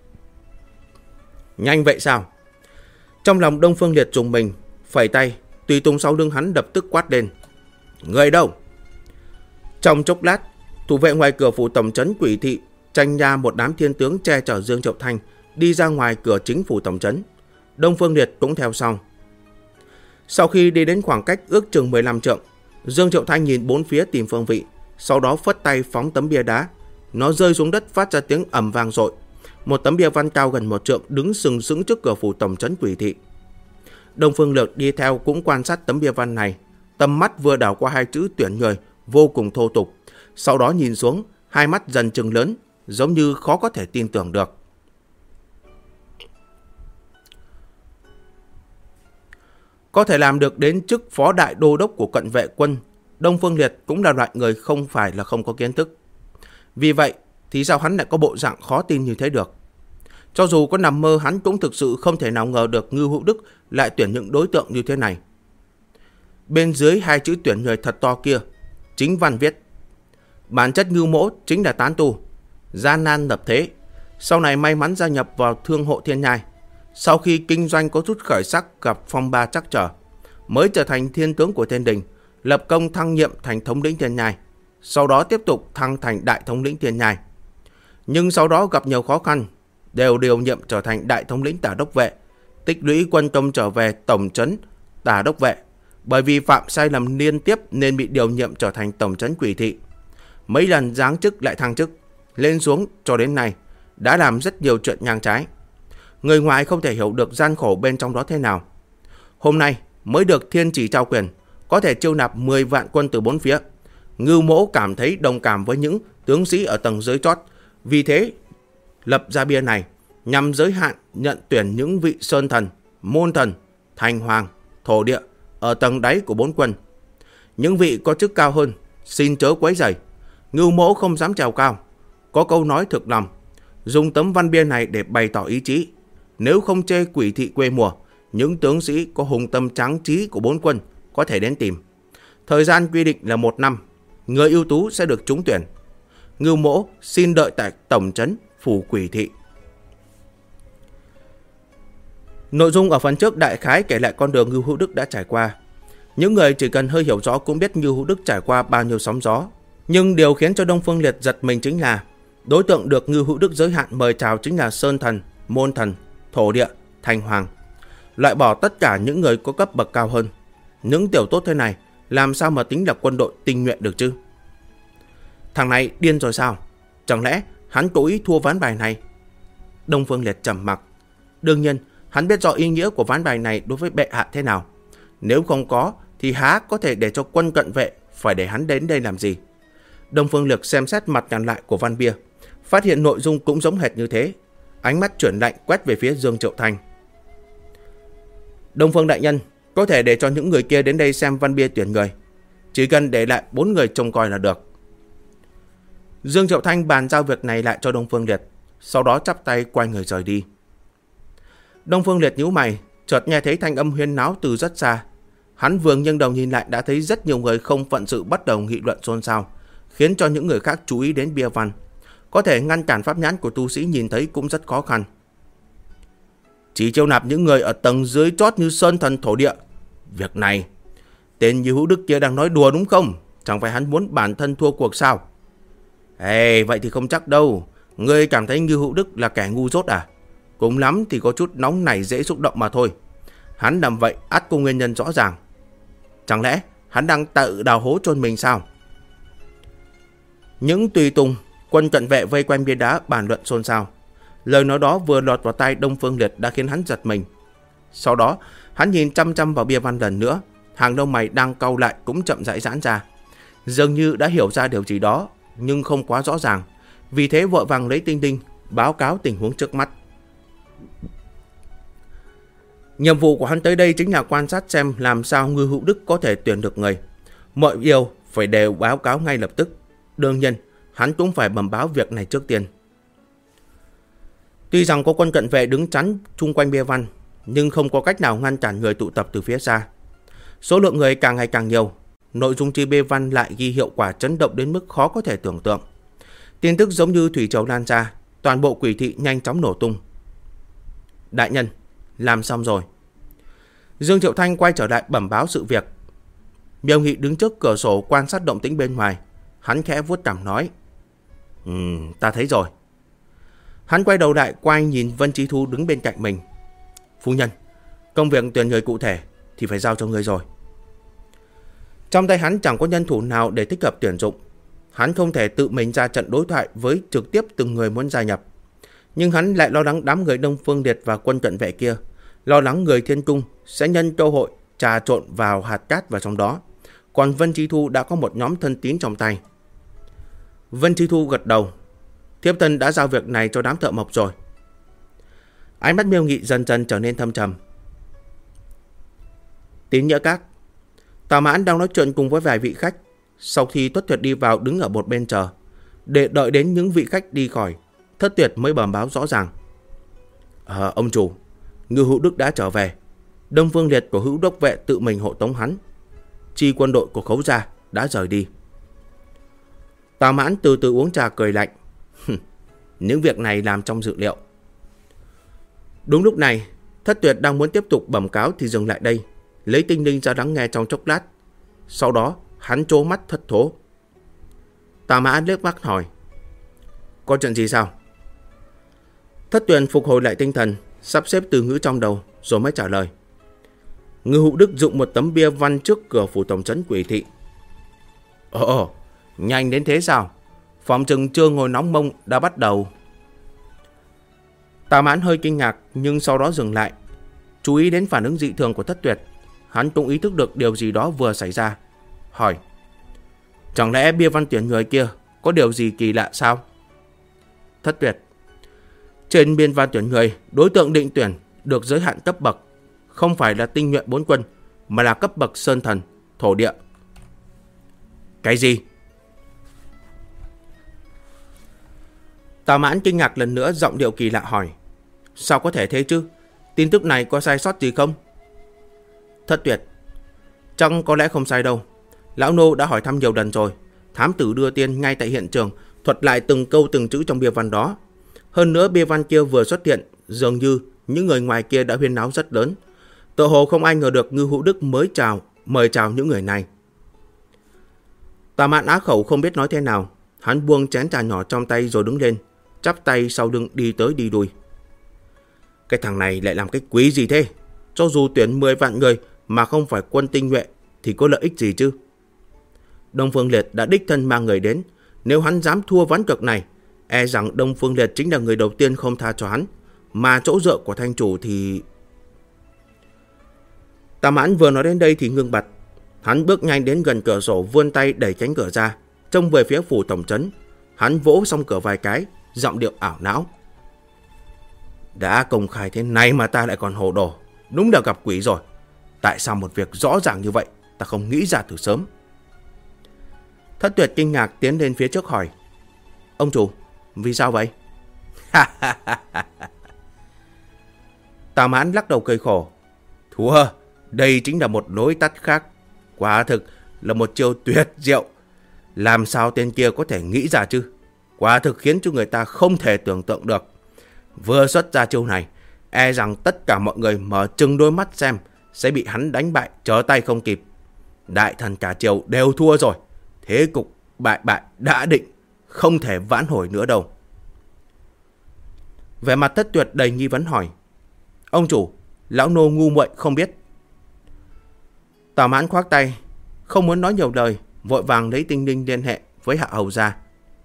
Nhanh vậy sao? Trong lòng Đông Phương Liệt trùng mình, phẩy tay, tùy tùng sau lưng hắn lập tức quát lên, người đâu? Trong chốc lát, thủ vệ ngoài cửa phủ tổng trấn Quỷ Thị tranh nha một đám thiên tướng che chở Dương Triệu Thanh đi ra ngoài cửa chính phủ tổng trấn. Đông Phương Liệt cũng theo sau. Sau khi đi đến khoảng cách ước chừng 15 trượng, Dương Triệu Thanh nhìn bốn phía tìm phương vị, sau đó phất tay phóng tấm bia đá. Nó rơi xuống đất phát ra tiếng ầm vang dội. Một tấm bia văn cao gần 1 trượng đứng sừng sững trước cửa phủ tổng trấn Quỷ Thị. Đông Phương Liệt đi theo cũng quan sát tấm bia văn này, tầm mắt vừa đảo qua hai chữ tuyển người vô cùng thô tục, sau đó nhìn xuống, hai mắt dần trừng lớn, giống như khó có thể tin tưởng được. Có thể làm được đến chức phó đại đô đốc của cận vệ quân, Đông Phương Liệt cũng là loại người không phải là không có kiến thức. Vì vậy thì sao hắn lại có bộ dạng khó tin như thế được? Cho dù có nằm mơ, hắn cũng thực sự không thể nào ngờ được Ngưu Hữu Đức lại tuyển những đối tượng như thế này. Bên dưới hai chữ tuyển người thật to kia, chính văn viết: Bản chất Ngưu Mỗ chính là tán tu, gian nan lập thế. Sau này may mắn gia nhập vào thương hộ Thiên Nhai. Sau khi kinh doanh có chút khởi sắc, gặp phong ba trắc trở, mới trở thành thiên tướng của Thiên Đình, lập công thăng nhiệm thành thống lĩnh Thiên Nhai. Sau đó tiếp tục thăng thành đại thống lĩnh Thiên Nhai. Nhưng sau đó gặp nhiều khó khăn, đều điều nhiệm trở thành đại thống lĩnh Tả Đốc Vệ, tích lũy quân công trở về tổng trấn Tả Đốc Vệ. Bởi vì phạm sai lầm liên tiếp nên bị điều nhiệm trở thành tổng trấn Quỷ Thị. Mấy lần giáng chức lại thăng chức, lên xuống cho đến nay, đã làm rất nhiều chuyện ngang trái. Người ngoài không thể hiểu được gian khổ bên trong đó thế nào. Hôm nay mới được thiên chỉ trao quyền, có thể chiêu nạp 10 vạn quân từ bốn phía. Ngưu Mỗ cảm thấy đồng cảm với những tướng sĩ ở tầng dưới chót, vì thế lập ra bia này nhằm giới hạn nhận tuyển những vị sơn thần, môn thần, thành hoàng, thổ địa ở tầng đáy của bốn quân. Những vị có chức cao hơn xin chớ quấy rầy. Ngưu Mỗ không dám trèo cao, có câu nói thực lòng, dùng tấm văn bia này để bày tỏ ý chí. Nếu không chê Quỷ Thị quê mùa, những tướng sĩ có hùng tâm tráng trí của bốn quân có thể đến tìm. Thời gian quy định là 1 năm, người ưu tú sẽ được trúng tuyển. Ngưu Mỗ xin đợi tại tổng trấn phủ Quỷ Thị. Nội dung ở phần trước đại khái kể lại con đường Ngưu Hữu Đức đã trải qua. Những người chỉ cần hơi hiểu rõ cũng biết Ngưu Hữu Đức trải qua bao nhiêu sóng gió. Nhưng điều khiến cho Đông Phương Liệt giật mình chính là đối tượng được Ngưu Hữu Đức giới hạn mời chào chính là sơn thần, môn thần, thổ địa, thành hoàng, loại bỏ tất cả những người có cấp bậc cao hơn. Những tiểu tốt thế này làm sao mà tính là quân đội tinh nhuệ được chứ? Thằng này điên rồi sao? Chẳng lẽ hắn cố ý thua ván bài này? Đông Phương Liệt trầm mặc. Đương nhiên hắn biết rõ ý nghĩa của ván bài này đối với bệ hạ thế nào. Nếu không có thì há có thể để cho quân cận vệ phải để hắn đến đây làm gì? Đông Phương Liệt xem xét mặt nhằn lại của văn bia, phát hiện nội dung cũng giống hệt như thế. Ánh mắt chuyển lạnh quét về phía Dương Triệu Thanh. Đông Phương đại nhân, có thể để cho những người kia đến đây xem văn bia tuyển người. Chỉ cần để lại 4 người trông coi là được. Dương Triệu Thanh bàn giao việc này lại cho Đông Phương Liệt, sau đó chắp tay quay người rời đi. Đông Phương Liệt nhíu mày, chợt nghe thấy thanh âm huyên náo từ rất xa. Hắn vừa nghiêng đầu nhìn lại đã thấy rất nhiều người không phận sự bắt đầu nghị luận xôn xao, khiến cho những người khác chú ý đến bia văn. Có thể ngăn cản pháp nhãn của tu sĩ nhìn thấy cũng rất khó khăn. Chỉ chiêu nạp những người ở tầng dưới chót như sơn thần thổ địa. Việc này, tên Như Hữu Đức kia đang nói đùa đúng không? Chẳng phải hắn muốn bản thân thua cuộc sao? Vậy thì không chắc đâu. Ngươi cảm thấy Như Hữu Đức là kẻ ngu dốt à? Cũng lắm thì có chút nóng nảy dễ xúc động mà thôi. Hắn làm vậy ắt có nguyên nhân rõ ràng. Chẳng lẽ hắn đang tự đào hố chôn mình sao? Những tùy tùng, quân cận vệ vây quanh bia đá bàn luận xôn xao. Lời nói đó vừa lọt vào tai Đông Phương Liệt đã khiến hắn giật mình. Sau đó hắn nhìn chăm chăm vào bia văn lần nữa. Hàng lông mày đang cau lại cũng chậm rãi giãn ra, dường như đã hiểu ra điều gì đó, nhưng không quá rõ ràng. Vì thế vội vàng lấy tinh tinh báo cáo tình huống trước mắt. Nhiệm vụ của hắn tới đây chính là quan sát xem làm sao Ngưu Hữu Đức có thể tuyển được người. Mọi điều phải đều báo cáo ngay lập tức. Đương nhiên hắn cũng phải bẩm báo việc này trước tiên. Tuy rằng có quân cận vệ đứng chắn chung quanh bia văn, nhưng không có cách nào ngăn cản người tụ tập từ phía xa. Số lượng người càng ngày càng nhiều, nội dung chi bia văn lại ghi hiệu quả chấn động đến mức khó có thể tưởng tượng. Tin tức giống như thủy triều lan ra, toàn bộ Quỷ Thị nhanh chóng nổ tung. Đại nhân, làm xong rồi. Dương Triệu Thanh quay trở lại bẩm báo sự việc. Miêu Nghị đứng trước cửa sổ quan sát động tĩnh bên ngoài. Hắn khẽ vuốt cằm nói: ta thấy rồi. Hắn quay đầu lại quay nhìn Vân Chí Thu đứng bên cạnh mình. Phu nhân, công việc tuyển người cụ thể thì phải giao cho người rồi. Trong tay hắn chẳng có nhân thủ nào để thích hợp tuyển dụng. Hắn không thể tự mình ra trận đối thoại với trực tiếp từng người muốn gia nhập. Nhưng hắn lại lo lắng đám người Đông Phương Liệt và quân cận vệ kia, lo lắng người Thiên Cung sẽ nhân cơ hội trà trộn vào hạt cát vào trong đó. Còn Vân Chí Thu đã có một nhóm thân tín trong tay. Vân Chí Thu gật đầu. Thiếp thân đã giao việc này cho đám thợ mộc rồi. Ánh mắt Miêu Nghị dần dần trở nên thâm trầm. Tín Nhỡ Các. Tào Mãn đang nói chuyện cùng với vài vị khách. Sau khi Tuất Tuyệt đi vào đứng ở một bên chờ, để đợi đến những vị khách đi khỏi, Thất Tuyệt mới bẩm báo rõ ràng. Ông chủ, Ngưu Hữu Đức đã trở về. Đông Phương Liệt của Hữu Đốc Vệ tự mình hộ tống hắn. Chi quân đội của Khấu Gia đã rời đi. Tào Mãn từ từ uống trà cười lạnh. Những việc này làm trong dự liệu. Đúng lúc này, Thất Tuyệt đang muốn tiếp tục bẩm cáo thì dừng lại đây, lấy tinh linh ra lắng nghe trong chốc lát. Sau đó hắn trố mắt thất thố. Tào Mãn liếc mắt hỏi: có chuyện gì sao? Thất Tuyệt phục hồi lại tinh thần, sắp xếp từ ngữ trong đầu rồi mới trả lời. Ngư Hữu Đức dựng một tấm bia văn trước cửa phủ tổng trấn Quỷ Thị. Ồ, nhanh đến thế sao? Phòng chừng chưa ngồi nóng mông đã bắt đầu. Tào Mãn hơi kinh ngạc nhưng sau đó dừng lại, chú ý đến phản ứng dị thường của Thất Tuyệt. Hắn cũng ý thức được điều gì đó vừa xảy ra, hỏi: chẳng lẽ bia văn tuyển người kia có điều gì kỳ lạ sao? Thất Tuyệt: trên biên văn tuyển người, đối tượng định tuyển được giới hạn cấp bậc, không phải là tinh nhuệ 4 quân, mà là cấp bậc sơn thần, thổ địa. Cái gì? Tào Mãn kinh ngạc lần nữa, giọng điệu kỳ lạ hỏi: sao có thể thế chứ? Tin tức này có sai sót gì không? Thất Tuyệt: chẳng có lẽ không sai đâu. Lão nô đã hỏi thăm nhiều lần rồi. Thám tử đưa tiên ngay tại hiện trường thuật lại từng câu từng chữ trong bia văn đó. Hơn nữa bia văn kia vừa xuất hiện, dường như những người ngoài kia đã huyên náo rất lớn. Tựa hồ không ai ngờ được Ngư Hữu Đức mời chào những người này. Tào Mãn á khẩu không biết nói thế nào. Hắn buông chén trà nhỏ trong tay rồi đứng lên, chắp tay sau lưng đi tới đi lui. Cái thằng này lại làm cái quý gì thế? Cho dù tuyển 10 vạn người mà không phải quân tinh nhuệ thì có lợi ích gì chứ? Đông Phương Liệt đã đích thân mang người đến. Nếu hắn dám thua ván cược này, e rằng Đông Phương Liệt chính là người đầu tiên không tha cho hắn. Mà chỗ dựa của thanh chủ thì... Tào Mãn vừa nói đến đây thì ngưng bặt. Hắn bước nhanh đến gần cửa sổ, vươn tay đẩy cánh cửa ra, trông về phía phủ tổng trấn. Hắn vỗ xong cửa vài cái, giọng điệu ảo não. Đã công khai thế này mà ta lại còn hồ đồ. Đúng là gặp quỷ rồi. Tại sao một việc rõ ràng như vậy ta không nghĩ ra từ sớm? Thất Tuyệt kinh ngạc tiến lên phía trước hỏi: ông chủ, vì sao vậy? Tào Mãn lắc đầu cười khổ: thua, đây chính là một lối tắt khác. Quả thực là một chiêu tuyệt diệu. Làm sao tên kia có thể nghĩ ra chứ? Quả thực khiến cho người ta không thể tưởng tượng được. Vừa xuất ra chiêu này, e rằng tất cả mọi người mở trừng đôi mắt xem sẽ bị hắn đánh bại trở tay không kịp. Đại thần cả triều đều thua rồi. Thế cục bại đã định, không thể vãn hồi nữa đâu. Vẻ mặt Thất Tuyệt đầy nghi vấn hỏi: ông chủ, lão nô ngu muội không biết. Tào Mãn khoác tay, không muốn nói nhiều lời, vội vàng lấy tinh linh liên hệ với Hạ Hầu ra.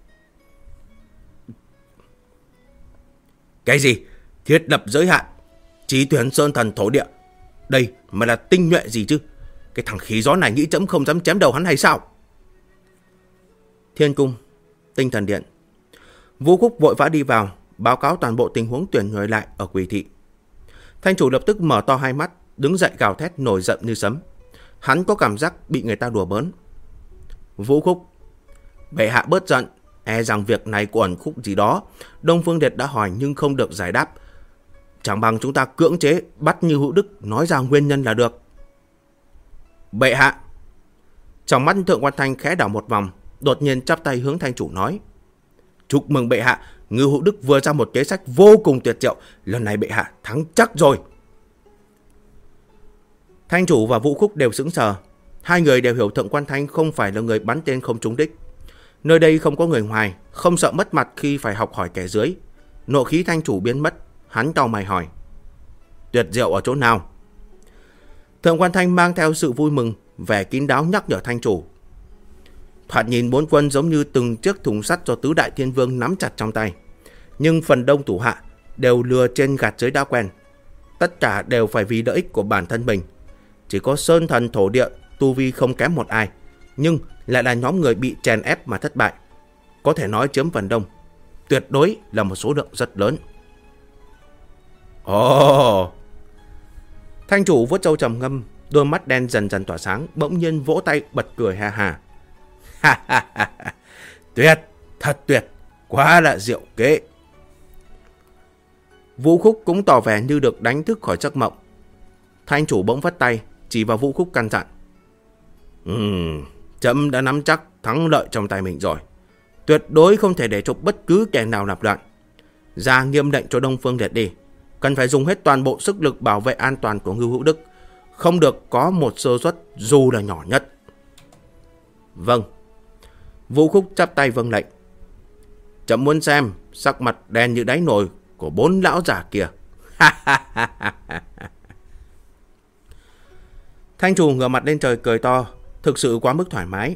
Cái gì? Thiết lập giới hạn, chí tuyển sơn thần thổ địa. Đây mà là tinh nhuệ gì chứ? Cái thằng khí gió này nghĩ trẫm không dám chém đầu hắn hay sao? Thiên cung, Tinh Thần Điện. Vũ Khúc vội vã đi vào, báo cáo toàn bộ tình huống tuyển người lại ở Quỷ Thị. Thanh chủ lập tức mở to hai mắt, đứng dậy gào thét nổi giận như sấm. Hắn có cảm giác bị người ta đùa bỡn. Vũ Khúc: bệ hạ bớt giận, e rằng việc này có ẩn khúc gì đó. Đông Phương Liệt đã hỏi nhưng không được giải đáp. Chẳng bằng chúng ta cưỡng chế bắt Như Hữu Đức nói ra nguyên nhân là được. Bệ hạ! Trong mắt Thượng Quan Thanh khẽ đảo một vòng, đột nhiên chắp tay hướng thanh chủ nói: chúc mừng bệ hạ, Ngư Hữu Đức vừa ra một kế sách vô cùng tuyệt diệu. Lần này bệ hạ thắng chắc rồi. Thanh chủ và Vũ Khúc đều sững sờ. Hai người đều hiểu Thượng Quan Thanh không phải là người bắn tên không trúng đích. Nơi đây không có người ngoài, không sợ mất mặt khi phải học hỏi kẻ dưới. Nộ khí thanh chủ biến mất. Hắn cau mày hỏi: tuyệt diệu ở chỗ nào? Thượng Quan Thanh mang theo sự vui mừng, vẻ kín đáo nhắc nhở thanh chủ: thoạt nhìn 4 quân giống như từng chiếc thùng sắt do tứ đại thiên vương nắm chặt trong tay, nhưng phần đông thủ hạ đều lừa trên gạt dưới đã quen. Tất cả đều phải vì lợi ích của bản thân mình. Chỉ có sơn thần thổ địa tu vi không kém một ai, nhưng lại là nhóm người bị chèn ép mà thất bại. Có thể nói chiếm phần đông, tuyệt đối là một số lượng rất lớn. Ồ! Thanh chủ vuốt râu trầm ngâm, đôi mắt đen dần dần tỏa sáng, bỗng nhiên vỗ tay bật cười ha ha. Tuyệt, thật tuyệt, quá là diệu kế. Vũ Khúc cũng tỏ vẻ như được đánh thức khỏi giấc mộng. Thanh chủ bỗng vắt tay, chỉ vào Vũ Khúc căn dặn: trẫm đã nắm chắc thắng lợi trong tay mình rồi. Tuyệt đối không thể để cho bất cứ kẻ nào nạp loạn. Ra nghiêm lệnh cho Đông Phương Liệt đi. Cần phải dùng hết toàn bộ sức lực bảo vệ an toàn của Ngưu Hữu Đức. Không được có một sơ suất dù là nhỏ nhất. Vâng. Vũ Khúc chắp tay vâng lệnh. Chậm muốn xem sắc mặt đen như đáy nồi của 4 lão già kia. Thanh Trù ngửa mặt lên trời cười to, thực sự quá mức thoải mái.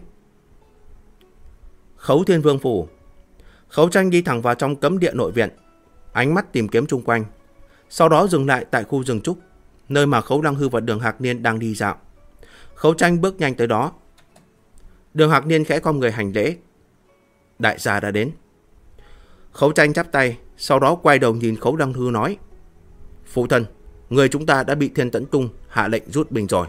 Khấu Thiên Vương phủ. Khấu Tranh đi thẳng vào trong cấm địa nội viện, ánh mắt tìm kiếm chung quanh, sau đó dừng lại tại khu rừng trúc, nơi mà Khấu Lăng Hư và Đường Hạc Niên đang đi dạo. Khấu Tranh bước nhanh tới đó. Đường Hạc Niên khẽ khom người hành lễ. Đại gia đã đến. Khấu Tranh chắp tay, sau đó quay đầu nhìn Khấu Lăng Hư nói: Phụ thân, người chúng ta đã bị Thiên Tẫn Cung hạ lệnh rút binh rồi.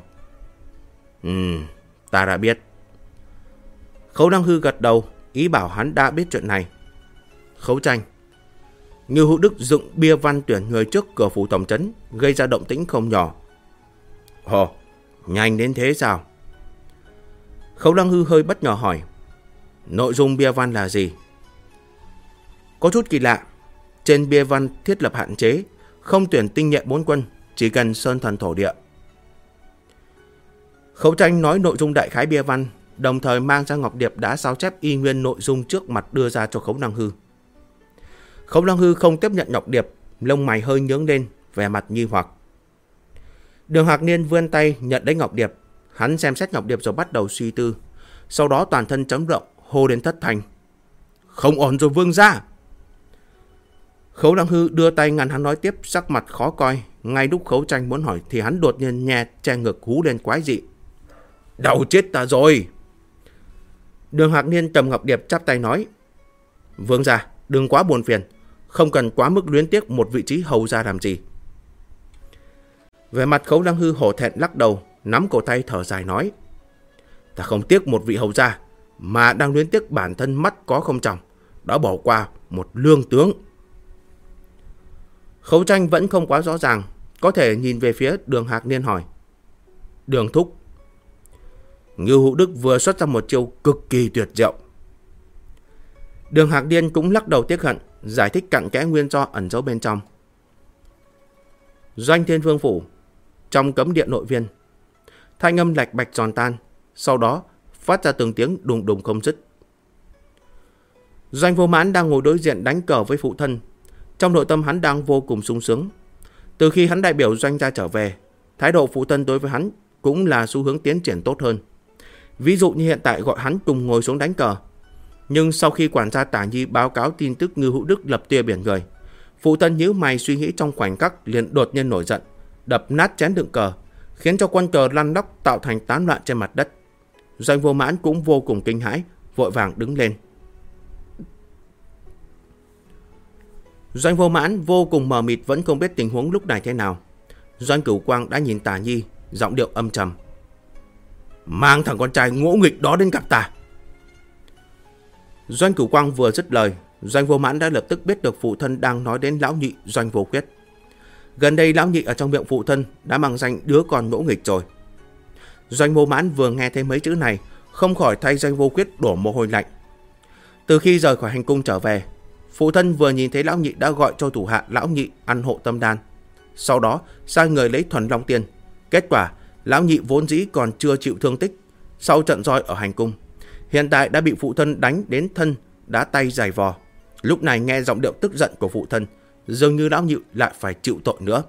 Ta đã biết. Khấu Lăng Hư gật đầu, ý bảo hắn đã biết chuyện này. Khấu Tranh, Ngưu Hữu Đức dựng bia văn tuyển người trước cửa phủ tổng trấn, gây ra động tĩnh không nhỏ. Ồ, nhanh đến thế sao? Khấu Lăng Hư hơi bất ngờ hỏi. Nội dung bia văn là gì? Có chút kỳ lạ. Trên bia văn thiết lập hạn chế, không tuyển tinh nhuệ 4 quân, chỉ cần sơn thần thổ địa. Khấu Tranh nói nội dung đại khái bia văn, đồng thời mang ra ngọc điệp đã sao chép y nguyên nội dung trước mặt đưa ra cho Khấu Lăng Hư. Khấu Lăng Hư không tiếp nhận ngọc điệp, lông mày hơi nhướng lên, vẻ mặt nghi hoặc. Đường Hạc Niên vươn tay nhận lấy ngọc điệp, hắn xem xét ngọc điệp rồi bắt đầu suy tư, sau đó toàn thân chấn động, hô đến thất thanh. Không ổn rồi vương gia! Khấu Lăng Hư đưa tay ngăn hắn nói tiếp, sắc mặt khó coi. Ngay lúc Khấu Tranh muốn hỏi thì hắn đột nhiên nghe che ngực hú lên quái dị. Đau chết ta rồi! Đường Hạc Niên cầm ngọc điệp chắp tay nói. Vương gia, đừng quá buồn phiền, không cần quá mức luyến tiếc một vị trí hầu gia làm gì. Về mặt Khấu Lăng Hư hổ thẹn lắc đầu, nắm cổ tay thở dài nói. Ta không tiếc một vị hầu gia, mà đang luyến tiếc bản thân mắt có không tròng, đã bỏ qua một lương tướng. Khấu Tranh vẫn không quá rõ ràng, có thể nhìn về phía Đường Hạc Niên hỏi. Đường thúc, Ngưu Hữu Đức vừa xuất ra một chiêu cực kỳ tuyệt diệu. Đường Hạc Niên cũng lắc đầu tiếc hận, giải thích cặn kẽ nguyên do ẩn giấu bên trong. Doanh Thiên Vương phủ, trong cấm địa nội viên, thanh âm lạch bạch giòn tan, sau đó phát ra từng tiếng đùng đùng không dứt. Doanh Vô Mãn đang ngồi đối diện đánh cờ với phụ thân. Trong nội tâm hắn đang vô cùng sung sướng. Từ khi hắn đại biểu Doanh gia trở về, thái độ phụ thân đối với hắn cũng là xu hướng tiến triển tốt hơn. Ví dụ như hiện tại gọi hắn cùng ngồi xuống đánh cờ. Nhưng sau khi quản gia Tả Nhi báo cáo tin tức Ngưu Hữu Đức lập tia biển người, phụ thân nhíu mày suy nghĩ trong khoảnh khắc liền đột nhiên nổi giận, đập nát chén đựng cờ, khiến cho quân cờ lăn lóc tạo thành tán loạn trên mặt đất. Doanh Vô Mãn cũng vô cùng kinh hãi, vội vàng đứng lên. Doanh Vô Mãn vô cùng mờ mịt, vẫn không biết tình huống lúc này thế nào. Doanh Cửu Quang đã nhìn Tả Nhi, giọng điệu âm trầm. Mang thằng con trai ngỗ nghịch đó đến gặp ta. Doanh Cửu Quang vừa dứt lời, Doanh Vô Mãn đã lập tức biết được phụ thân đang nói đến lão nhị Doanh Vô Khuyết. Gần đây lão nhị ở trong miệng phụ thân đã mang danh đứa con ngỗ nghịch rồi. Doanh Vô Mãn vừa nghe thấy mấy chữ này, không khỏi thay Doanh Vô Khuyết đổ mồ hôi lạnh. Từ khi rời khỏi hành cung trở về, phụ thân vừa nhìn thấy lão nhị đã gọi cho thủ hạ lão nhị ăn hộ tâm đan, sau đó sai người lấy thuần long tiên. Kết quả lão nhị vốn dĩ còn chưa chịu thương tích sau trận roi ở hành cung, hiện tại đã bị phụ thân đánh đến thân đã tay giày vò. Lúc này nghe giọng điệu tức giận của phụ thân, dường như lão nhị lại phải chịu tội nữa.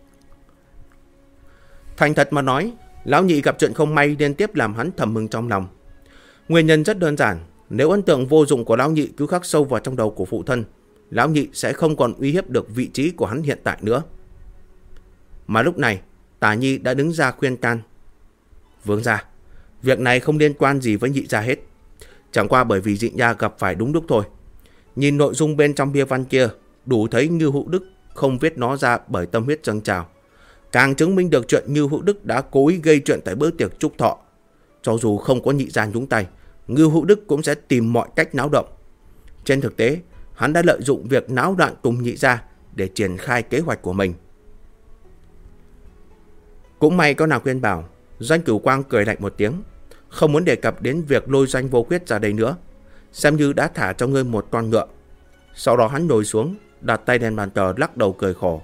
Thành thật mà nói, lão nhị gặp chuyện không may liên tiếp làm hắn thầm mừng trong lòng. Nguyên nhân rất đơn giản, nếu ấn tượng vô dụng của lão nhị cứ khắc sâu vào trong đầu của phụ thân, lão nhị sẽ không còn uy hiếp được vị trí của hắn hiện tại nữa. Mà lúc này, Tả Nhi đã đứng ra khuyên can. Vương gia, việc này không liên quan gì với nhị gia hết, chẳng qua bởi vì dị nha gặp phải đúng lúc thôi. Nhìn nội dung bên trong bia văn kia, đủ thấy Ngưu Hữu Đức không viết nó ra bởi tâm huyết dâng trào, càng chứng minh được chuyện Ngưu Hữu Đức đã cố ý gây chuyện tại bữa tiệc chúc thọ. Cho dù không có nhị gia nhúng tay, Ngưu Hữu Đức cũng sẽ tìm mọi cách náo động. Trên thực tế, hắn đã lợi dụng việc náo loạn cùng nhị gia để triển khai kế hoạch của mình. Cũng may có nào khuyên bảo. Doanh Cửu Quang cười lạnh một tiếng, không muốn đề cập đến việc lôi Doanh Vô Khuyết ra đây nữa. xem như đã thả cho ngươi một con ngựa. Sau đó hắn ngồi xuống, đặt tay lên bàn cờ, lắc đầu cười khổ.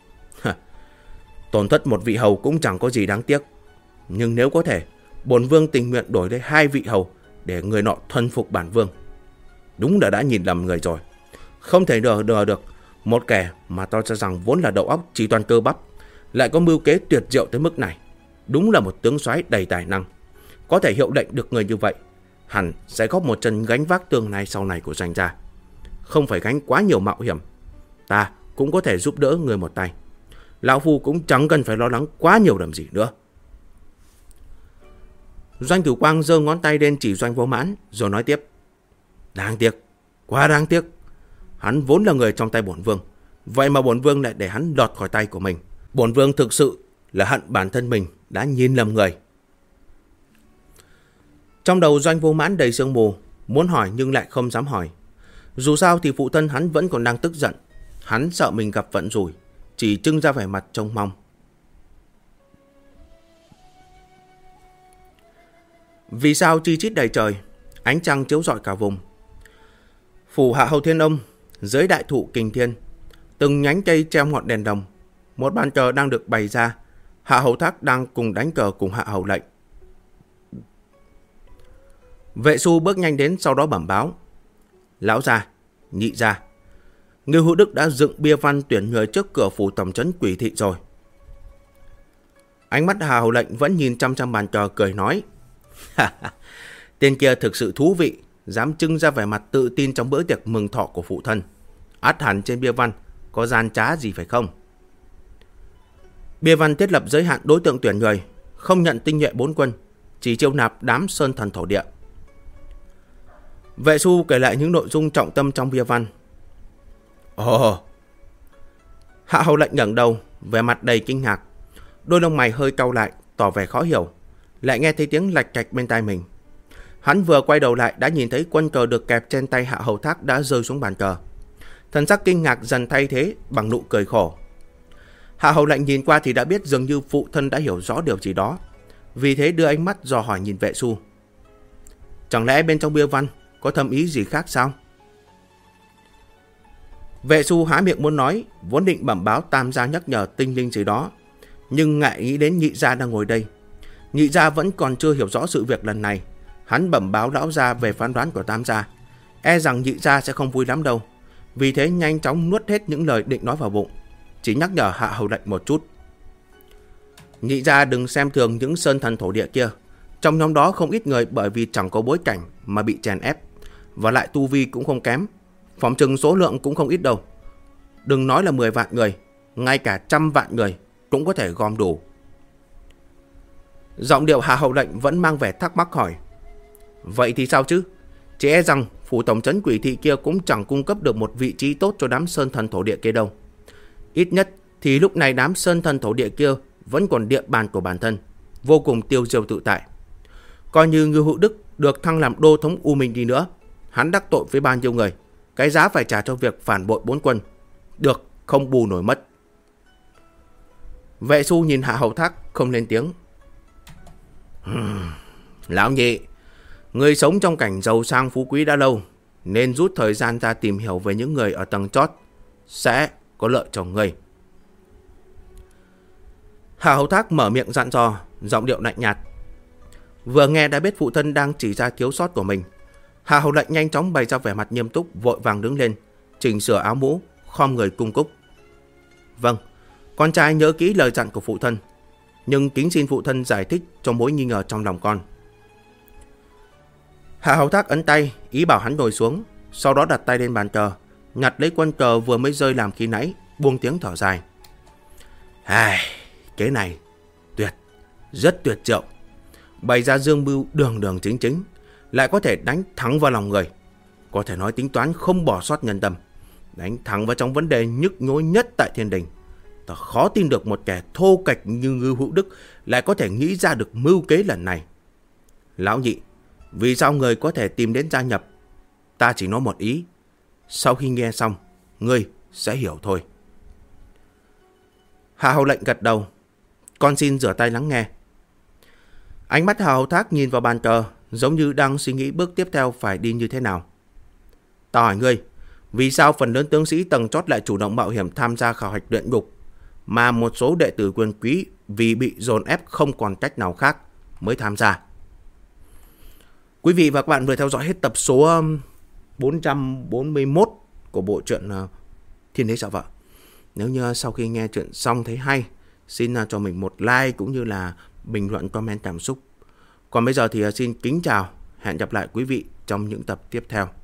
Tổn thất một vị hầu cũng chẳng có gì đáng tiếc. Nhưng nếu có thể, bổn vương tình nguyện đổi lấy 2 vị hầu để người nọ thuần phục bản vương. Đúng là đã nhìn lầm người rồi. Không thể ngờ được một kẻ mà tao cho rằng vốn là đầu óc chỉ toàn cơ bắp lại có mưu kế tuyệt diệu tới mức này. Đúng là một tướng soái đầy tài năng. Có thể hiệu lệnh được người như vậy, hẳn sẽ góp một chân gánh vác tương lai sau này của Doanh gia. Không phải gánh quá nhiều mạo hiểm, ta cũng có thể giúp đỡ người một tay. Lão phu cũng chẳng cần phải lo lắng quá nhiều làm gì nữa. Doanh Cửu Quang giơ ngón tay lên chỉ Doanh Vô Mãn rồi nói tiếp. Đáng tiếc, quá đáng tiếc. Hắn vốn là người trong tay bổn vương, vậy mà bổn vương lại để hắn lọt khỏi tay của mình. Bổn vương thực sự là hận bản thân mình đã nhìn lầm người. Trong đầu Doanh Vô Mãn đầy sương mù, muốn hỏi nhưng lại không dám hỏi. Dù sao thì phụ thân hắn vẫn còn đang tức giận. Hắn sợ mình gặp vận rủi, chỉ trưng ra vẻ mặt trông mong. Vì sao chi chít đầy trời, ánh trăng chiếu rọi cả vùng. Phủ Hạ Hầu Thiên Ông, dưới đại thụ Kình Thiên, từng nhánh cây treo ngọn đèn đồng. Một bàn cờ đang được bày ra. Hạ Hầu Thác đang cùng đánh cờ cùng Hạ Hầu Lệnh. Vệ Xu bước nhanh đến, sau đó bẩm báo. Lão gia, nhị gia, Ngưu Hữu Đức đã dựng bia văn tuyển người trước cửa phủ tổng trấn Quỷ Thị rồi. Ánh mắt Hạ Hầu Lệnh vẫn nhìn chăm chăm bàn cờ, cười nói. Tên kia thực sự thú vị, dám trưng ra vẻ mặt tự tin trong bữa tiệc mừng thọ của phụ thân. Ắt hẳn trên bia văn có gian trá gì phải không? Bia văn thiết lập giới hạn đối tượng tuyển người, không nhận tinh nhuệ 4 quân, chỉ chiêu nạp đám sơn thần thổ địa. Vệ Xu kể lại những nội dung trọng tâm trong bia văn. Ồ! Hạ Hầu Lệnh ngẩng đầu, vẻ mặt đầy kinh ngạc, đôi lông mày hơi cau lại, tỏ vẻ khó hiểu. Lại nghe thấy tiếng lạch cạch bên tai mình. Hắn vừa quay đầu lại đã nhìn thấy quân cờ được kẹp trên tay Hạ Hầu Thác đã rơi xuống bàn cờ. Thần sắc kinh ngạc dần thay thế bằng nụ cười khổ. Hạ Hầu Lệnh nhìn qua thì đã biết dường như phụ thân đã hiểu rõ điều gì đó, vì thế đưa ánh mắt dò hỏi nhìn Vệ Xu. Chẳng lẽ bên trong bia văn có thâm ý gì khác sao? Vệ Xu há miệng muốn nói, vốn định bẩm báo tam gia nhắc nhở tinh linh gì đó, nhưng ngại nghĩ đến nhị gia đang ngồi đây. Nhị gia vẫn còn chưa hiểu rõ sự việc lần này. Hắn bẩm báo lão gia về phán đoán của tam gia, e rằng nhị gia sẽ không vui lắm đâu. Vì thế nhanh chóng nuốt hết những lời định nói vào bụng, chỉ nhắc nhở Hạ Hầu Lệnh một chút. Nhị gia đừng xem thường những sơn thần thổ địa kia. Trong nhóm đó không ít người bởi vì chẳng có bối cảnh mà bị chèn ép, và lại tu vi cũng không kém. Phỏng chừng số lượng cũng không ít đâu. Đừng nói là 10 vạn người, ngay cả 100 vạn người cũng có thể gom đủ. Giọng điệu Hạ Hầu Lệnh vẫn mang vẻ thắc mắc hỏi. Vậy thì sao chứ? Chỉ e rằng phủ tổng trấn Quỷ Thị kia cũng chẳng cung cấp được một vị trí tốt cho đám sơn thần thổ địa kia đâu. Ít nhất thì lúc này đám sơn thần thổ địa kia vẫn còn địa bàn của bản thân, vô cùng tiêu diêu tự tại. Coi như Ngưu Hữu Đức được thăng làm đô thống U Minh đi nữa, hắn đắc tội với bao nhiêu người, cái giá phải trả cho việc phản bội 4 quân được không bù nổi mất. Vệ Xu nhìn Hạ Hầu Thác không lên tiếng. Lão nhị, người sống trong cảnh giàu sang phú quý đã lâu, nên rút thời gian ra tìm hiểu về những người ở tầng chót, sẽ có lợi cho người. Hạ Hầu Thác mở miệng dặn dò, giọng điệu lạnh nhạt. Vừa nghe đã biết phụ thân đang chỉ ra thiếu sót của mình, Hạ Hầu Lệnh nhanh chóng bày ra vẻ mặt nghiêm túc, vội vàng đứng lên, chỉnh sửa áo mũ, khom người cung cúc. Vâng, con trai nhớ kỹ lời dặn của phụ thân, nhưng kính xin phụ thân giải thích cho mối nghi ngờ trong lòng con. Hạ Hầu Thác ấn tay, ý bảo hắn ngồi xuống, sau đó đặt tay lên bàn cờ, nhặt lấy quân cờ vừa mới rơi làm khi nãy, buông tiếng thở dài. Cái này tuyệt, rất tuyệt diệu. Bày ra dương mưu đường đường chính chính, lại có thể đánh thẳng vào lòng người. Có thể nói tính toán không bỏ sót nhân tâm, đánh thẳng vào trong vấn đề nhức nhối nhất tại thiên đình. Ta khó tin được một kẻ thô kệch như Ngưu Hữu Đức lại có thể nghĩ ra được mưu kế lần này. Lão nhị, vì sao người có thể tìm đến gia nhập? Ta chỉ nói một ý, sau khi nghe xong, ngươi sẽ hiểu thôi. Hạ Hầu Lệnh gật đầu. Con xin rửa tay lắng nghe. Ánh mắt Hạ Hầu Thác nhìn vào bàn cờ, giống như đang suy nghĩ bước tiếp theo phải đi như thế nào. Tao hỏi ngươi, vì sao phần lớn tướng sĩ tầng chót lại chủ động mạo hiểm tham gia khảo hạch luyện ngục, mà một số đệ tử quyền quý vì bị dồn ép không còn cách nào khác mới tham gia? Quý vị và các bạn vừa theo dõi hết tập số 441 của bộ truyện Thiên Đế Sợ Vợ. Nếu như sau khi nghe chuyện xong thấy hay, xin cho mình một like cũng như là bình luận comment cảm xúc. Còn bây giờ thì xin kính chào, hẹn gặp lại quý vị trong những tập tiếp theo.